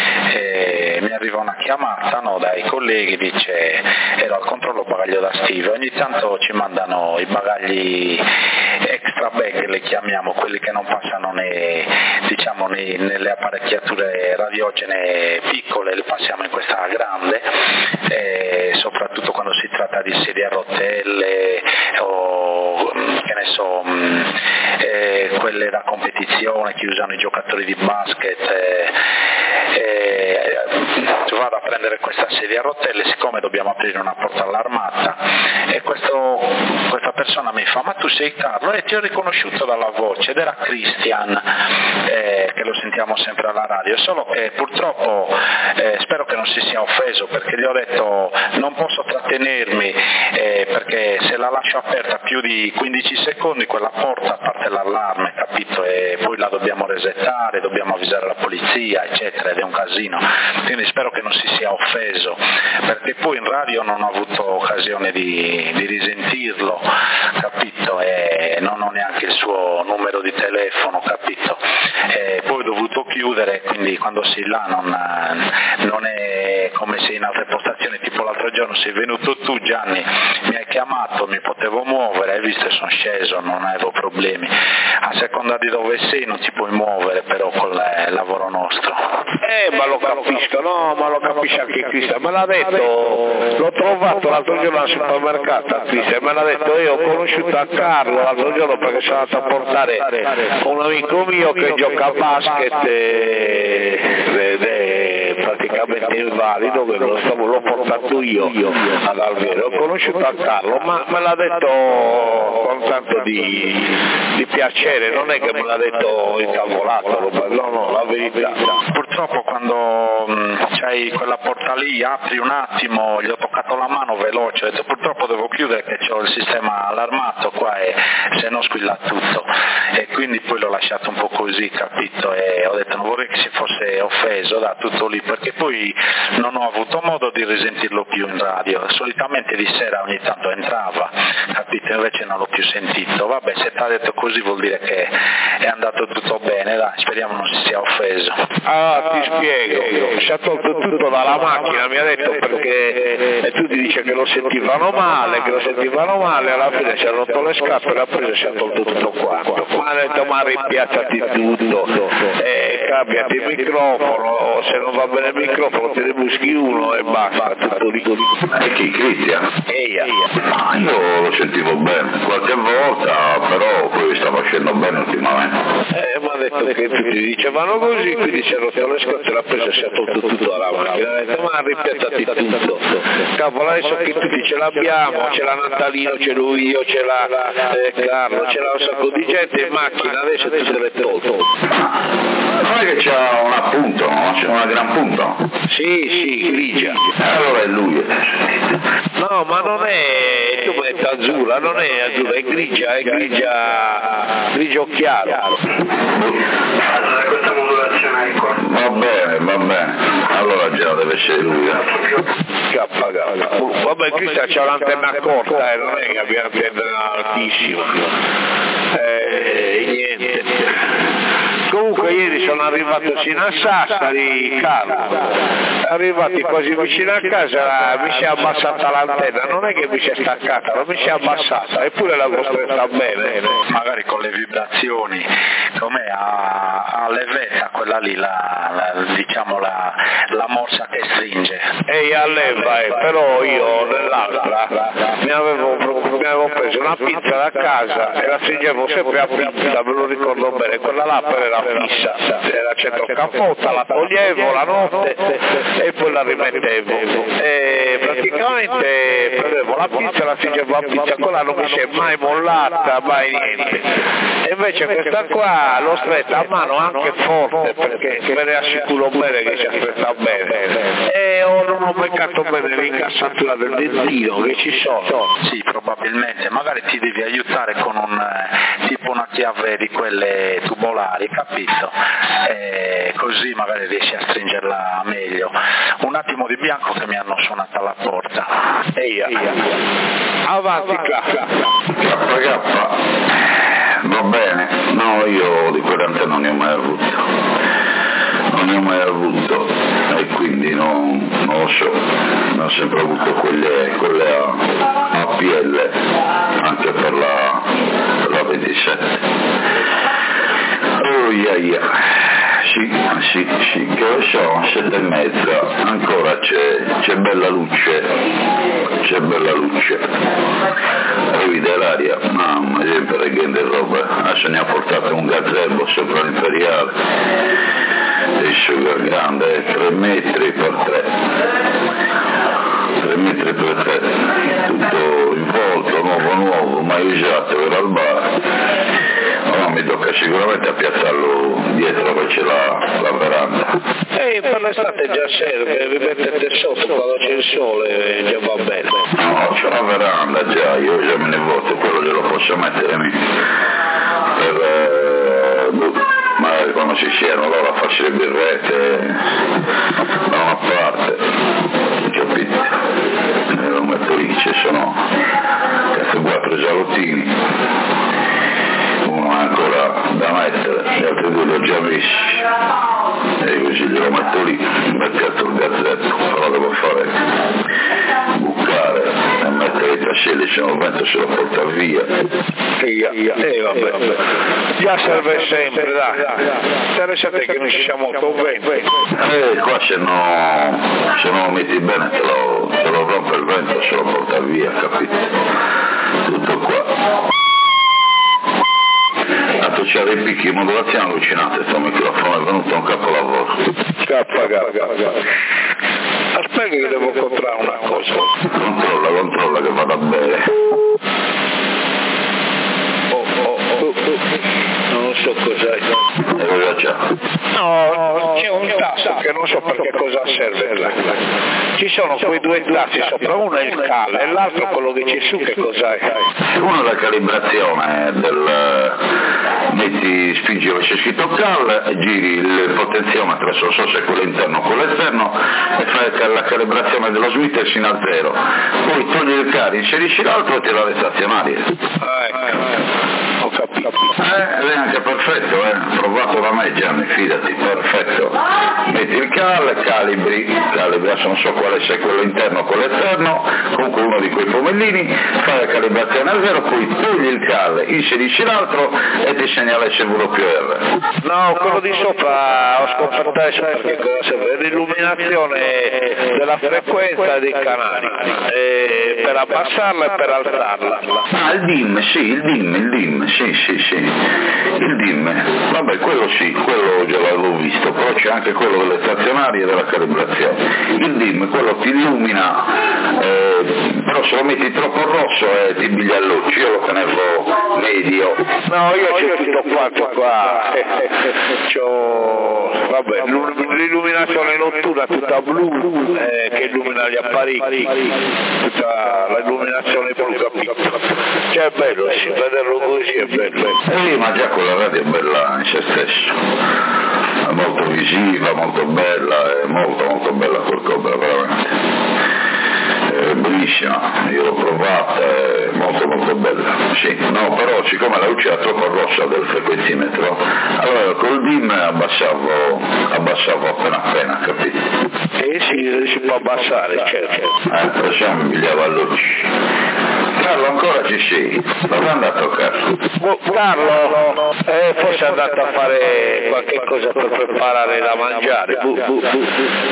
e mi arriva una chiamata, no, dai colleghi, dice ero al controllo bagaglio da Steve, ogni tanto ci mandano i bagagli extra bag, le chiamiamo, quelli che non passano nei, diciamo, nei, nelle apparecchiature radiogene piccole, le passiamo in questa grande, e soprattutto quando si tratta di sedie a rotelle o che ne so, eh, quelle da competizione che usano i giocatori di basket, eh, eh, vado a prendere questa sedia a rotelle, siccome dobbiamo aprire una porta all'armata, e questo, questa persona mi fa: ma tu sei Carlo? E ti ho riconosciuto dalla voce, ed era Christian, eh, che lo sentiamo sempre alla radio, solo che purtroppo eh, spero che non si sia offeso, perché gli ho detto non posso trattenermi, eh, perché se la lascio aperta più di quindici secondi quella porta parte l'allarme, capito? E poi la dobbiamo resettare, dobbiamo avvisare la polizia, eccetera, ed è un casino. Quindi spero che non si sia offeso, perché poi in radio non ho avuto occasione di, di risentirlo, capito? E non ho neanche il suo numero di telefono, capito? E poi ho dovuto chiudere, quindi quando sei là non, non è come se in altre postazioni, tipo l'altro giorno sei venuto tu Gianni, mi hai chiamato, mi potevo muovere, hai visto, sono sceso, non avevo problemi. A seconda di dove sei non ti puoi muovere però con il lavoro nostro. Eh, ma lo capisco, no, ma lo capisce anche Cristian, me l'ha detto, l'ho trovato l'altro giorno al supermercato a Cristian, me l'ha detto, io ho conosciuto a Carlo l'altro giorno perché sono andato a portare un amico mio che gioca a basket ed è praticamente invalido, che lo stavo, l'ho portato io ad Alviero, ho conosciuto a Carlo, ma me l'ha detto con tanto di, di piacere, non è che me l'ha detto incavolato, no, no, la verità. Purtroppo quando mh, c'hai quella porta lì, apri un attimo, gli ho toccato la mano veloce, ho detto purtroppo devo chiudere che ho il sistema allarmato qua e se no squilla tutto, e quindi poi l'ho lasciato un po' così, capito? E ho detto non vorrei che si fosse offeso da tutto lì, perché poi non ho avuto modo di risentirlo più in radio, solitamente di sera ogni tanto entrava, capito? Invece non l'ho più sentito. Vabbè, se ti ha detto così vuol dire che è andato tutto bene, dai, speriamo non si sia offeso. Ah, ti spiego, si è tolto tutto dalla macchina, mi ha detto, perché e tu ti dice che lo sentivano male, che lo sentivano male, alla fine si è rotto le scarpe, l'ha preso e si è tolto tutto quanto. Mi ha detto ma rimpiazzati tutto, eh, cambiati il microfono, se non va bene il microfono te ne buschi uno e basta, tutto lì. E chi, Cristian? Eia. Ah, io lo sentivo bene, qualche volta, però poi stava scendendo bene ultimamente. Eh, mi ha detto che tutti dicevano così, quindi si è rotto le scarpe, l'ha preso e si è tolto tutto dalla macchina, ha detto ma rimpiazzati tutto. Cavolo, adesso che tutti ce l'abbiamo, c'è la Natalino, ce l'ho io, c'è la eh, Carlo, c'è un sacco di gente in macchina, adesso tu se l'hai tolto. Non è che c'è una punta, no? C'è una gran punta. Sì, sì, grigia. Allora è lui. No, ma non è, tu metti azzurra, non è azzurra, è grigia, è grigia, grigio chiaro. Allora questa modulazione è qua. Va bene, va bene. Allora già deve essere lui. Vabbè, Cristian c'è un'antenna corta, eh, non è che abbia un'antenna altissima. Eh, niente. Comunque ieri sono arrivato fino a Sassari, Carlo, arrivati quasi vicino a casa mi si è abbassata l'antenna, non è che mi si è staccata, ma mi si è abbassata, eppure la costretta bene. Magari con le vibrazioni, com'è a, a levetta quella lì, la, la, diciamo la, la morsa che stringe. E a leva, eh, però io nell'altra mi avevo, mi avevo preso una pizza da casa e la stringevo sempre a pizza, me lo ricordo bene, quella là per era fissa, era centro capotta, la toglievo la notte e poi la rimettevo e praticamente prendevo la pizza, la stringevo a pizza, quella non mi si è mai mollata, mai niente, e invece questa qua l'ho stretta a mano anche forte perché me ne assicuro bene che si è stretta bene e oh, non ho beccato bene l'incassatura del dentino che ci sono. Sì, probabilmente, magari ti devi aiutare con un eh, tipo una chiave di quelle tubolari, capito? E così magari riesci a stringerla meglio. Un attimo di bianco che mi hanno suonato alla porta. Eia, Eia. Avanti, K. K. Va bene, no, io di quell'antenna non ne ho mai avuto, non ne ho mai avuto e quindi non, non lo so, non ho sempre avuto quelle, quelle a, a P L anche per la, per la ventisette. Oh yeah yeah. Sì, sì, sì, che lo so, sette e mezza, ancora c'è, c'è bella luce, c'è bella luce. Poi vede l'aria, mamma mia, per le grandi robe, adesso ne ha portato un gazebo sopra l'imperiale. di Sugar grande, tre metri per tre, tre metri per tre, tutto involto, nuovo nuovo, mai usato per al bar. No, mi tocca sicuramente a piazzarlo dietro dove c'è la, la veranda. E per l'estate già serve, vi mettete sotto quando c'è il sole e già va bene. No, c'è la veranda già, io già me ne voto, quello glielo posso mettere lì. Per, eh, magari quando ci siano loro a farci le birrette da una parte, capite? E lo metto lì, ci sono quattro giallottini, uno è ancora da mettere, gli altri due li ho già messi, e così glielo metto lì, metto il gazzetto, però devo fare bucare e mettere i tasselli, se non il vento se lo porta via. Via, e vabbè, vabbè. Già serve sempre, dai. Interessate che noi ci siamo conventi. Eh, qua se no, se non lo metti bene te lo, te lo rompe il vento, se lo porta via, capito? Tutto qua. Tanto c'ha dei picchi di modulazione allucinante, questo microfono è venuto un capolavoro. Cappa, cappa, cappa. Aspetta che devo comprare una cosa. Controlla, controlla che vada bene. Oh, oh, oh, oh. Non so cos'è. E cosa c'è? No, c'è un tasto che non so perché cosa serve là. Ci sono quei due tasti sopra, uno è il cale e l'altro quello che c'è su che cos'è? Uno è la calibrazione del... metti, spingi dove c'è scritto cal e giri il potenziometro, adesso non so se è quello interno o quello esterno, e fai la calibrazione dello switch in al zero, poi togli il carico, inserisci l'altro e tira le stazionarie. Ah, ecco. Ho capito. Eh, ed è anche perfetto, eh, provato da me Gianni, fidati, perfetto. Metti il cal, calibri, calibri, adesso non so quale sia quello interno o quello esterno, comunque uno di quei pomellini, fai la calibrazione al zero, poi togli il cal, inserisci l'altro e ti segnala il W P R. No, quello di sopra ho scoperto adesso perché cosa serve, l'illuminazione della frequenza dei canali, eh, per abbassarla e per alzarla. Ah, il D I M, sì, il D I M, il D I M, sì, sì, sì, il D I M, vabbè, quello sì, quello già l'avevo visto, però c'è anche quello delle stazionarie e della calibrazione. Il D I M, quello ti illumina, eh, però se lo metti troppo rosso eh, ti biglia l'occhio, io lo tenevo medio. No, io c'ho tutto quanto qua, c'ho, vabbè, l'illuminazione notturna tutta blu, eh, che illumina gli apparecchi, tutta l'illuminazione blu, capito? Cioè è bello, sì, vederlo così è bello. Eh, ma già quella radio è bella in se stesso, è molto visiva, molto bella, è molto molto bella quel Cobra, veramente. È bellissima, io l'ho provata, è molto molto bella, sì, no, però siccome la luce era troppo rossa del frequenzimetro, allora col D I M abbassavo, abbassavo appena appena, capito? Eh sì, si può abbassare, certo. Eh, adesso mi bigliava l'occhio. Carlo, ancora ci sei? Dove è andato Carlo? Oh, Carlo, eh, forse è andato a fare qualche cosa per preparare da mangiare, bu, bu, bu.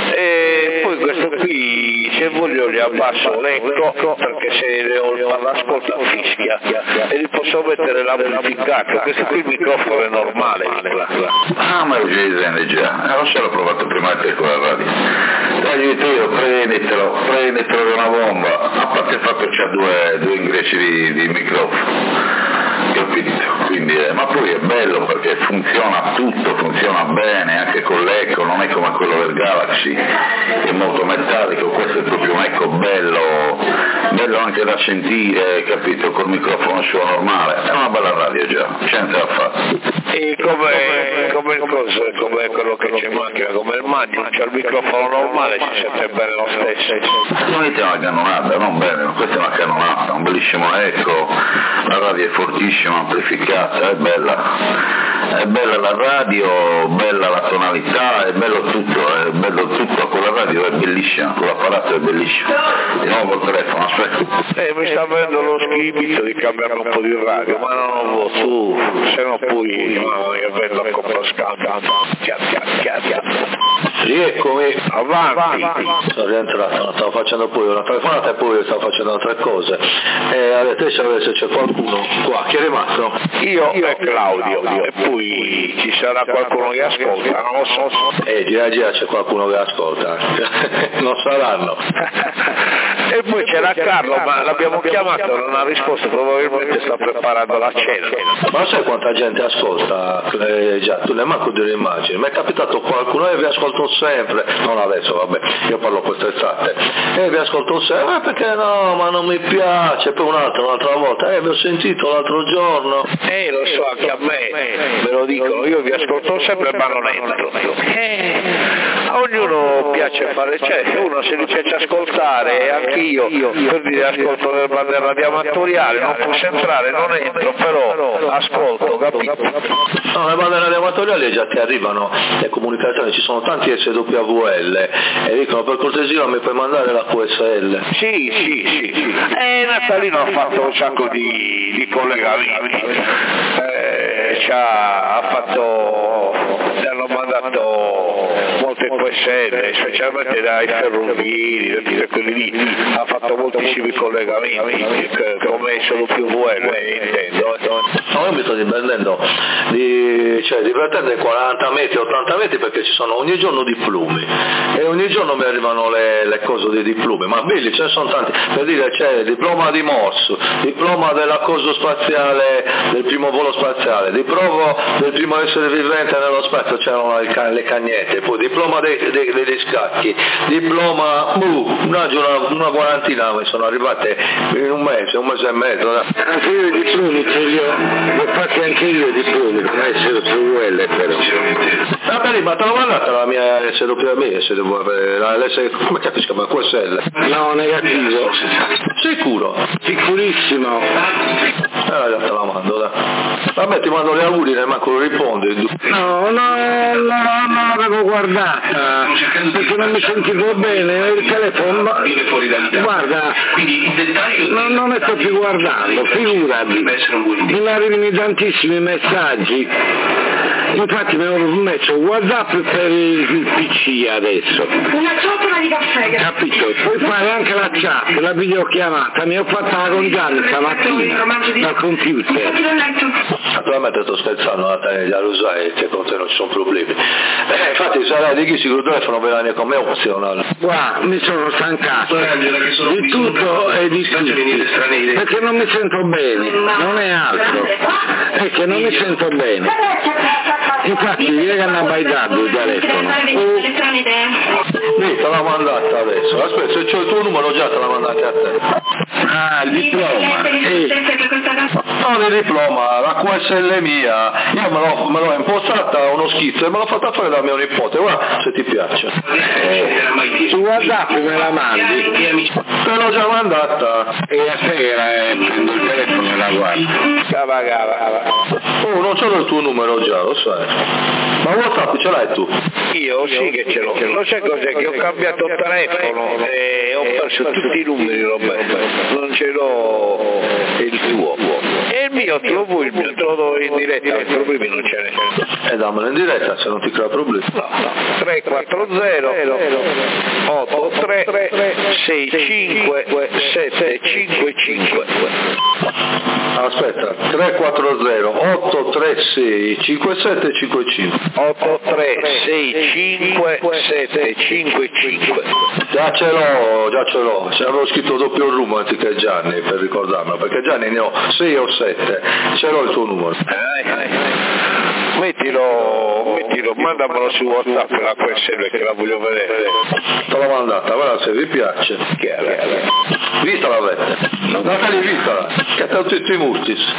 E poi questo qui, se voglio gli abbasso l'eco, perché se le l'ascolta fischia, e gli posso mettere l'amplificato, questo qui il microfono è normale. Ah, ma lo sente già, eh, non se l'ho provato prima che con la radio. Dai, io, prendetelo, prendetelo da una bomba, a parte il fatto che c'ha due, due ingressi di, di microfono, capito? Quindi, eh, ma poi è bello perché funziona tutto, funziona bene, anche con l'eco, non è come quello del Galaxy, che è molto metallico, questo è proprio un eco bello, bello anche da sentire, capito? Col microfono suo normale, è una bella radio già, c'è niente da fare. E come, come il coso, come quello che c'è in macchina, come il Magnum, c'è il microfono normale, si sente bene lo stesso. Non è una cannonata, non bene, questa è una cannonata, un bellissimo eco, la radio è fortissima, amplificata, è bella, è bella la radio, bella la tonalità, è bello tutto, è bello tutto, con la radio è bellissima, con l'apparato è bellissimo. Di nuovo il telefono, aspetta. Eh, mi sta avendo lo schibito di cambiare un po' di radio, ma non lo vuoi tu, se no poi no, io vedo a comprare scambio. Sì, Rieccomi. Avanti. Sono rientrato, stavo facendo poi una telefonata e poi stavo facendo altre cose. E adesso se c'è qualcuno qua. Chi è rimasto? Io, Io e Claudio. Claudio. E poi ci sarà qualcuno che ascolta, non lo so. Eh, gira gira c'è qualcuno che ascolta. Non saranno. E poi c'era Carlo, ma l'abbiamo chiamato, non ha risposto, probabilmente sta preparando la cena. Ma sai quanta gente ascolta? Eh, già, tu ne manco delle immagini. Mi è capitato qualcuno e vi ascolto sempre, non adesso, vabbè, io parlo quest'estate, e vi ascolto sempre perché no, ma non mi piace, poi un'altra, un'altra volta, eh, vi ho sentito l'altro giorno. Eh, lo so, anche a me, me lo dicono, io vi ascolto sempre ma non entro. Eh, a ognuno piace fare, cioè, uno se gli piace ascoltare, anche io, io per dire ascolto le bande radioamatoriali, non posso entrare, non entro, però ascolto, capito? No, le bande radioamatoriali già ti arrivano le comunicazioni, ci sono tanti S W L e dicono per cortesia mi puoi mandare la Q S L. Sì, sì, sì, sì. E Natalino ha fatto un sacco di, di collegamenti, eh, ci ha, ha fatto, gli hanno mandato molte Q S L, specialmente dai ferrovieri, da tutti quelli lì, ha fatto moltissimi collegamenti, come solo più V L, intendo. No, io mi sto divertendo di, cioè, di pretendere quaranta metri, ottanta metri perché ci sono ogni giorno diplomi e ogni giorno mi arrivano le, le cose dei diplomi, ma belli, ce ne sono tanti, per dire c'è il diploma di Moss, diploma dell'accordo spaziale, del primo volo spaziale, diploma del primo essere vivente nello spazio, c'erano le, le cagnette, poi diploma dei, dei, degli scacchi, diploma, uh, una, una, una quarantina mi sono arrivate in un mese, un mese e mezzo. Anche io i diplomi ce li ho, li ho fatti anche io i diplomi, come S W L però. Vabbè lì, ma te l'ho mandata la mia S W L, se devo avere, la, l'S, come cazzo si chiama? Q S L? No, negativo. Sicuro? Sicurissimo. Eh, già te la mando, dai. Vabbè, ti mando le auguri, ne manco rispondi. No, no, no, non l'avevo guardata, perché non mi sentivo bene, il telefono, guarda, non, non ne sto più guardando, figurati, mi arrivano tantissimi messaggi, infatti mi ho messo WhatsApp per il P C adesso. Una ciotola di caffè. Capito? Puoi fare anche la chat, la videochiamata, mi ho fatta con Gianni stamattina dal computer. Naturalmente sto scherzando, Natalia, già lo sai che con te non ci sono problemi. Eh, infatti sarai di chi sicuro telefono per la mia come opzionale. Guarda, mi sono stancato di tutto e di tutti, perché non mi sento bene, non è altro, è che non mi sento bene. Infatti direi che hanno abbaitato il telefono. Sì, te l'ha mandata adesso, aspetta, se c'ho il tuo numero già te l'ha mandata a te. Ah, il diploma, sì. Non il diploma, la Q S L mia, io me l'ho, me l'ho impostata uno schizzo e me l'ho fatta fare da mio nipote, guarda se ti piace. Eh, su WhatsApp me la mandi? Te l'ho già mandata. E a sera eh, prendo il telefono e la guardo. Cava, cava, cava. Oh, non c'ho il tuo numero già, lo sai. Ma WhatsApp ce l'hai tu? Io sì che ce l'ho. Non sai cos'è che ho cambiato telefono e ho perso tutti i numeri, Roberto. Non ce l'ho il tuo. E il mio, te lo vuoi, il mio te lo do in diretta, i problemi non ce n'è. E dammelo in diretta se non ti crea problemi. No, no. tre quattro zero otto tre sei cinque sette cinque cinque. Aspetta, tre quattro zero otto tre sei cinque sette cinque cinque. otto tre sei cinque sette cinque cinque. Già ce l'ho, già ce l'ho, se avevo scritto doppio rumbo anziché Gianni per ricordarmelo, perché Gianni ne ho sei o sette, ce l'ho il tuo numero. Eh, eh. Mettilo, mettilo, mandamelo su WhatsApp la Q S L che la voglio vedere. Te l'ho mandata, guarda se vi piace. Chiaro, chiaro. Vista l'avete? Natalia, vista, che sta tutti i murtis.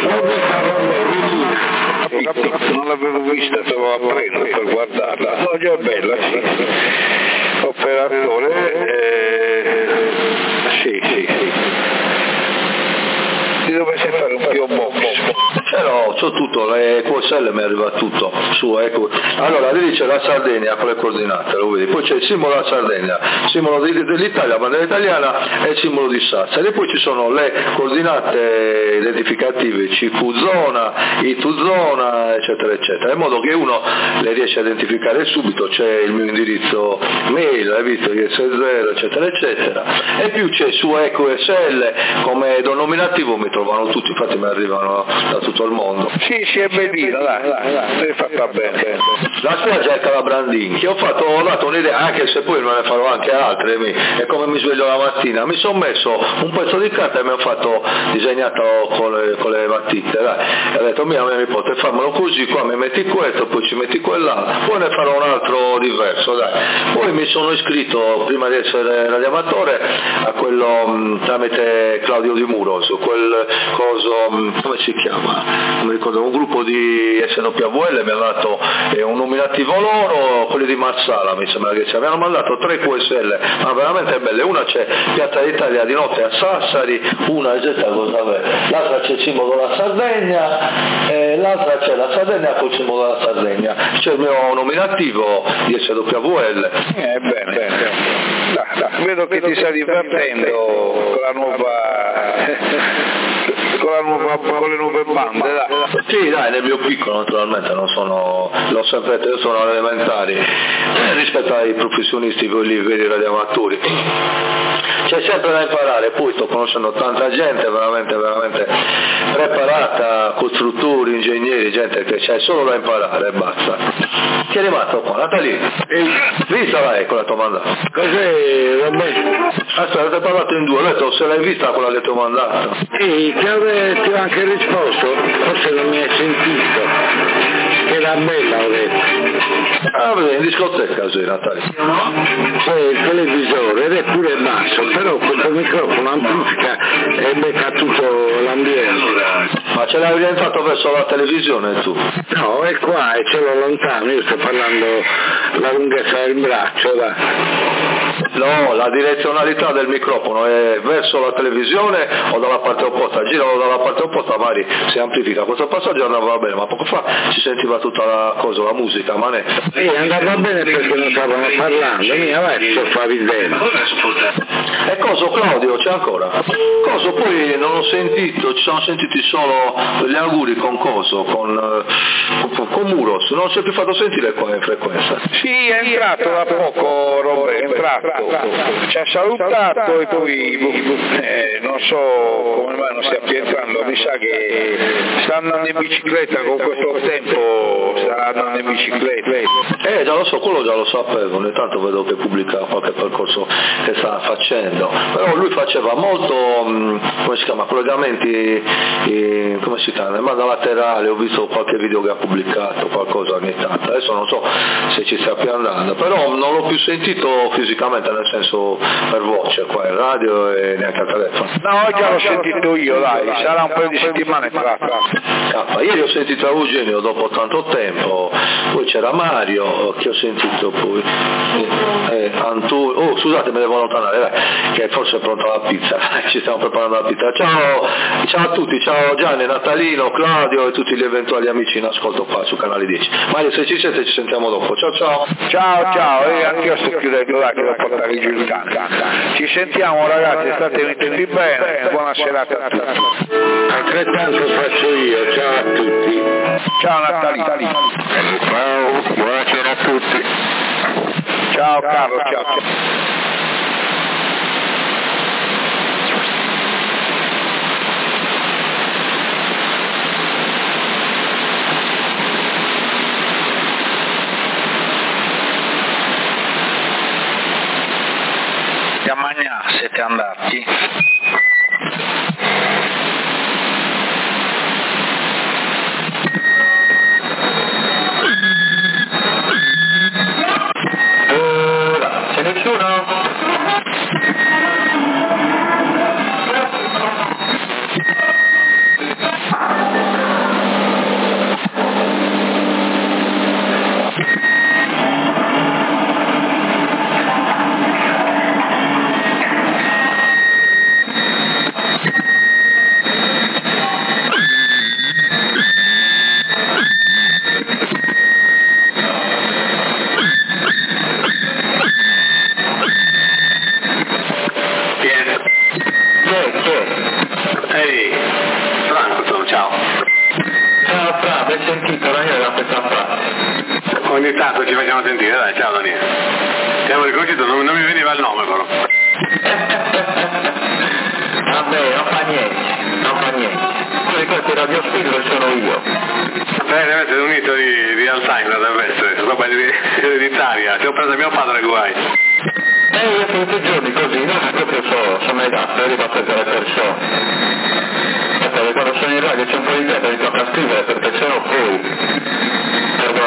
Non l'avevo vista, stavo aprendo per guardarla. No, già è bella, sì. Operatore, eh, sì, sì, sì. Ti dovesse fare un P O Box. Ce l'ho, c'ho tutto, le Q S L mi arriva tutto su, ecco. Allora lì c'è la Sardegna con le coordinate, lo vedi, poi c'è il simbolo della Sardegna, il simbolo dell'Italia, la bandiera italiana e il simbolo di Sassari, e poi ci sono le coordinate identificative C Q zona, I T U zona, eccetera eccetera, in modo che uno le riesce a identificare subito. C'è il mio indirizzo mail, hai visto, I S zero, eccetera eccetera, e più c'è su E Q S L come denominativo, mi trovano tutti, infatti mi arrivano da tutto il mondo. Sì, sì, è bellino, dai, dai, dai, l'hai fatta bene. La spiaggia è Calabrandin, che ho fatto, ho dato un'idea, anche se poi me ne farò anche altre, mi, è come mi sveglio la mattina, mi sono messo un pezzo di carta e mi ho fatto disegnato con le, con le matite, dai, e ho detto mia, mia nipote, fammelo così, qua mi metti questo, poi ci metti quell'altro, poi ne farò un altro diverso, dai. Poi mi sono iscritto, prima di essere radioamatore, a quello mh, tramite Claudio Di Muro, su quel coso, mh, come si chiama? Non mi ricordo, un gruppo di S N P V L mi hanno dato eh, un nominativo loro, quelli di Marsala mi sembra che ci mi hanno mandato tre Q S L, ma veramente belle. Una c'è Piazza d'Italia di notte a Sassari, una è cosa l'altra c'è il simbolo della Sardegna, e l'altra c'è la Sardegna col simbolo della Sardegna, c'è il mio nominativo di S W L. Eh, bene, bene. Da, da. Vedo che ti stai divertendo con la nuova con, la nuova, con le nuove bande, dai. Sì, dai, nel mio piccolo naturalmente, non sono, l'ho sempre detto, io sono alle elementari, eh, rispetto ai professionisti, quelli veri radioamatori. C'è sempre da imparare, poi sto conoscendo tanta gente veramente, veramente preparata, costruttori, ingegneri, gente che c'è solo da imparare e basta. Chi è rimasto qua? Natalì? Vista lei quella che ti ho mandato? Cos'è, vabbè? Aspetta, ti ho parlato in due, ho detto se l'hai vista quella che ti ho mandato. Sì, ti avevo, ti ho anche risposto, forse non mi hai sentito. Era bella, ho detto. Ah, vedi, in discoteca così, Natalì. C'è il televisore ed è pure basso, però questo microfono amplifica e becca tutto l'ambiente. Ma ce l'hai orientato verso la televisione tu? No, è qua e ce l'ho lontano, io sto parlando la lunghezza del braccio, dai. No, la direzionalità del microfono è verso la televisione o dalla parte opposta? Giralo dalla parte opposta, magari si amplifica. Questo passaggio andava bene, ma poco fa si sentiva tutta la cosa, la musica, manetta. Sì, andava bene perché non stavano parlando, mia, vai, ci favi bene. E coso, Claudio, c'è ancora? Coso, poi non ho sentito, ci sono sentiti solo gli auguri con coso, con, con, con Muros, non si è più fatto sentire qua in frequenza. Sì, è entrato da poco, Robert, è entrato. Ci ha salutato e poi eh, non so come mai non stia più entrando, mi sa che sta andando in bicicletta con questo tempo, sta andando in bicicletta. Eh già lo so, quello già lo sapevo, ogni tanto vedo che pubblica qualche percorso che sta facendo, però lui faceva molto, mh, come si chiama, collegamenti, eh, come si chiama, in banda laterale, ho visto qualche video che ha pubblicato, qualcosa ogni tanto, adesso non so se ci sta più andando, però non l'ho più sentito fisicamente, nel senso per voce qua in radio e neanche al telefono. No, già l'ho sentito io, dai, sarà un paio di settimane fa. K, ieri ho sentito Eugenio dopo tanto tempo, poi c'era Mario che ho sentito poi, eh, Antonio, oh scusate me devo allontanare, dai, che forse è pronta la pizza, ci stiamo preparando la pizza. Ciao, ciao a tutti, ciao Gianni, Natalino, Claudio e tutti gli eventuali amici in ascolto qua su Canale dieci. Mario, se ci sente ci sentiamo dopo, ciao ciao. Ciao ciao, e anch'io sto chiudendo, dai, che devo portare giù il cane. Ci sentiamo ragazzi, state tutti bene, buona serata a tutti. Altrettanto faccio io, ciao a tutti. Ciao Natalino. Ciao, buonasera a tutti. Ciao Carlo, ciao. ciao. A Magna siete andati? C'è nessuno? ogni tanto ci facciamo sentire, dai, ciao Daniele. Ti avevo riconosciuto, non, non mi veniva il nome però. Vabbè, non fa niente, non fa niente. Poi questi Radio Spirito sono io. Eh, deve essere un inizio di, di Alzheimer, deve essere, roba ereditaria, ti ho preso mio padre guai. Eh, io tutti i giorni così, no? Proprio so, sono esatto, arrivo a prendere le persone. Perché quando sono in radio c'è un po' di tempo, mi tocca scrivere perché sennò poi perdo,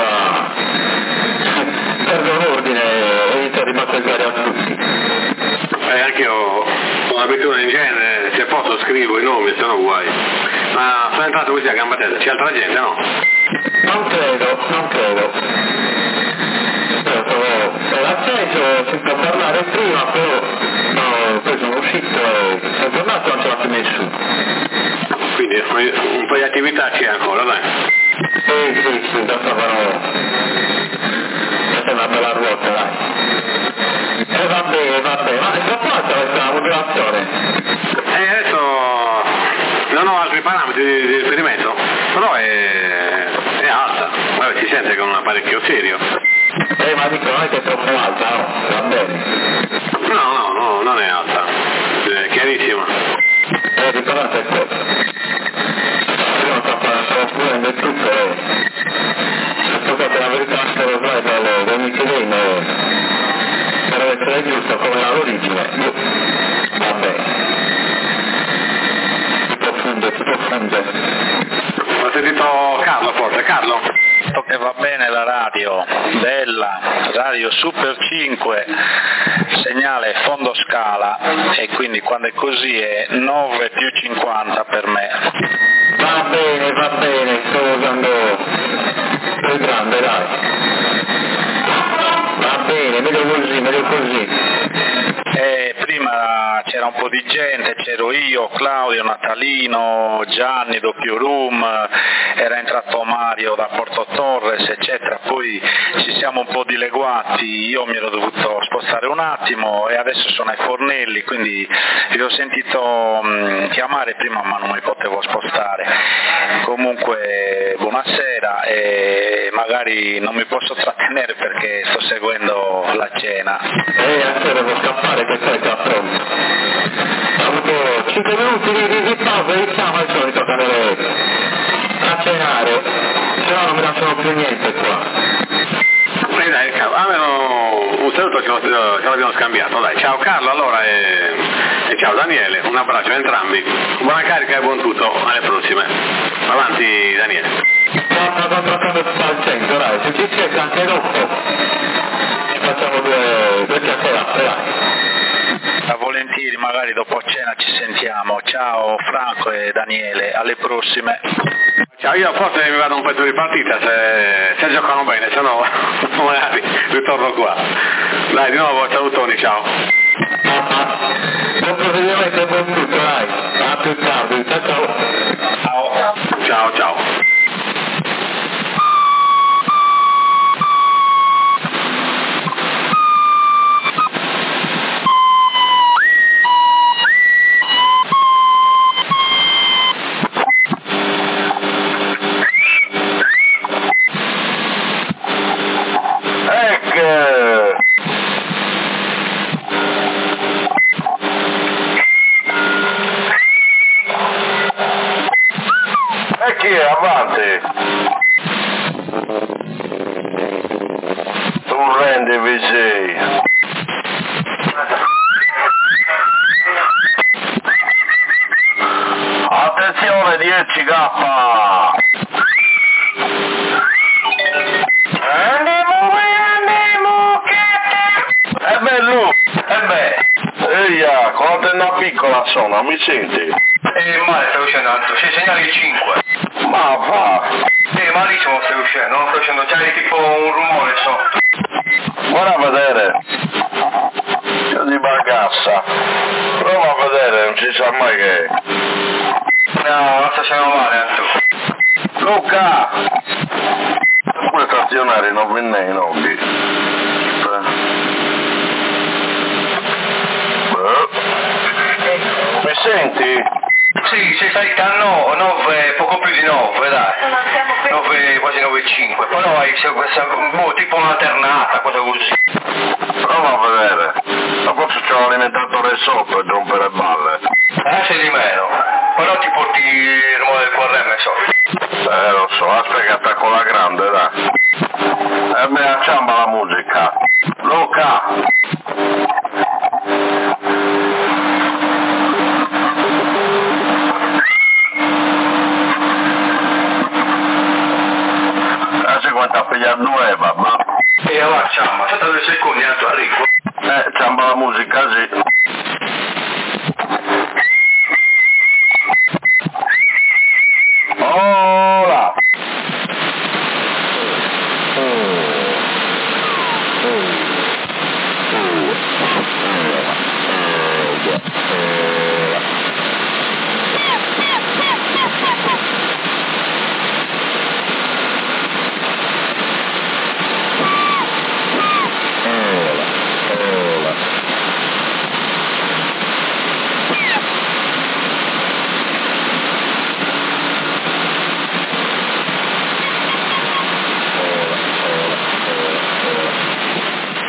perdo l'ordine e inizio a ribattezzare a tutti. Eh, anche io ho un'abitudine in genere, se posso scrivo i nomi, se no guai. Ma sono entrato così a gamba tesa, c'è altra gente, no? Non credo, non credo. Era acceso, si può parlare prima, però no, poi sono uscito e sono tornato e non ce l'ha più nessuno. Quindi un po' di attività c'è ancora, dai. Sì, sì, sì, da farò. Questa è una bella ruota, dai. E va bene, va bene, ma è troppo alta questa modulazione? E adesso non ho altri parametri di, di riferimento, però è, è alta, vabbè, si sente con un apparecchio serio. Eh, ma dico, non è che è troppo alta, no? Va bene. No, no, no, non è alta, è chiarissima. Eh, ricordate questo. Io non sto facendo il tutto, eh. Scusate, la verità anche lo sai, dalle amici dei, ma per essere giusto come l'origine. Va bene. Si profonde, si profonde. Ho sentito Carlo forse, Carlo? Che va bene la radio, bella, radio Super cinque, segnale fondo scala e quindi quando è così è nove più cinquanta per me. Va bene, va bene, sto usando il grande, dai. Va bene, meglio così, meglio così. E prima c'era un po' di gente, c'ero io, Claudio, Natalino, Gianni, doppio room, era entrato Mario da Porto Torres, eccetera, poi ci siamo un po' dileguati, io mi ero dovuto spostare un attimo e adesso sono ai fornelli, quindi vi ho sentito mh, chiamare prima ma non mi potevo spostare. Comunque buonasera e magari non mi posso trattenere perché sto seguendo la cena. Eh, adesso devo scappare che sei già pronto. Ho avuto cinque minuti di, di, di pausa, iniziamo al solito per a cenare, se no non mi lasciano più niente qua. Eh dai, almeno un saluto ce, lo, ce l'abbiamo scambiato, dai, ciao Carlo allora e, e ciao Daniele, un abbraccio a entrambi, buona carica e buon tutto, alle prossime. Avanti Daniele. Sto trattando tutto al centro, dai, se ci siete anche dopo, ci facciamo due, due chiacchierate, dai. A volentieri, magari dopo cena ci sentiamo. Ciao Franco e Daniele, alle prossime. Ciao, io forse mi vado un pezzo di partita se, se giocano bene, se no magari ritorno qua. Dai, di nuovo salutoni, ciao. Buon proseguimento e buon tutto, dai. A più tardi, ciao ciao. Ciao. Ciao, ciao. Attenzione dieci K. Andiamo, andiamo, che è bello, è bello. Eia, quando è una piccola sono, mi senti? Eh, male stai uscendo alto, sei segnali cinque. Ma va. Eh, malissimo stai uscendo, non stai uscendo, c'hai tipo un rumore so. Guarda a vedere. C'è di bagassa. Prova a vedere, non si sa mai che è. No, non sta facendo male alto. Luca! Come stazionare non venne in hobby. Mi senti? sì, sei salita a no, nove, poco più di nove, dai. nove, quasi nove virgola cinque, però hai boh, tipo un'alternata, cosa così. Prova a vedere. Ma forse c'è un alimentatore sotto e rompe le balle. Eh, sei di meno. Però ti porti il rumore del quarremme, so. Eh, lo so, aspetta con la grande, dai. E me acciamba la musica. Luca! Casi quanto a pigliare due, babà. E allora ciamba, aspetta due secondi, tanto arrivo. Eh, ciamba la musica, sì.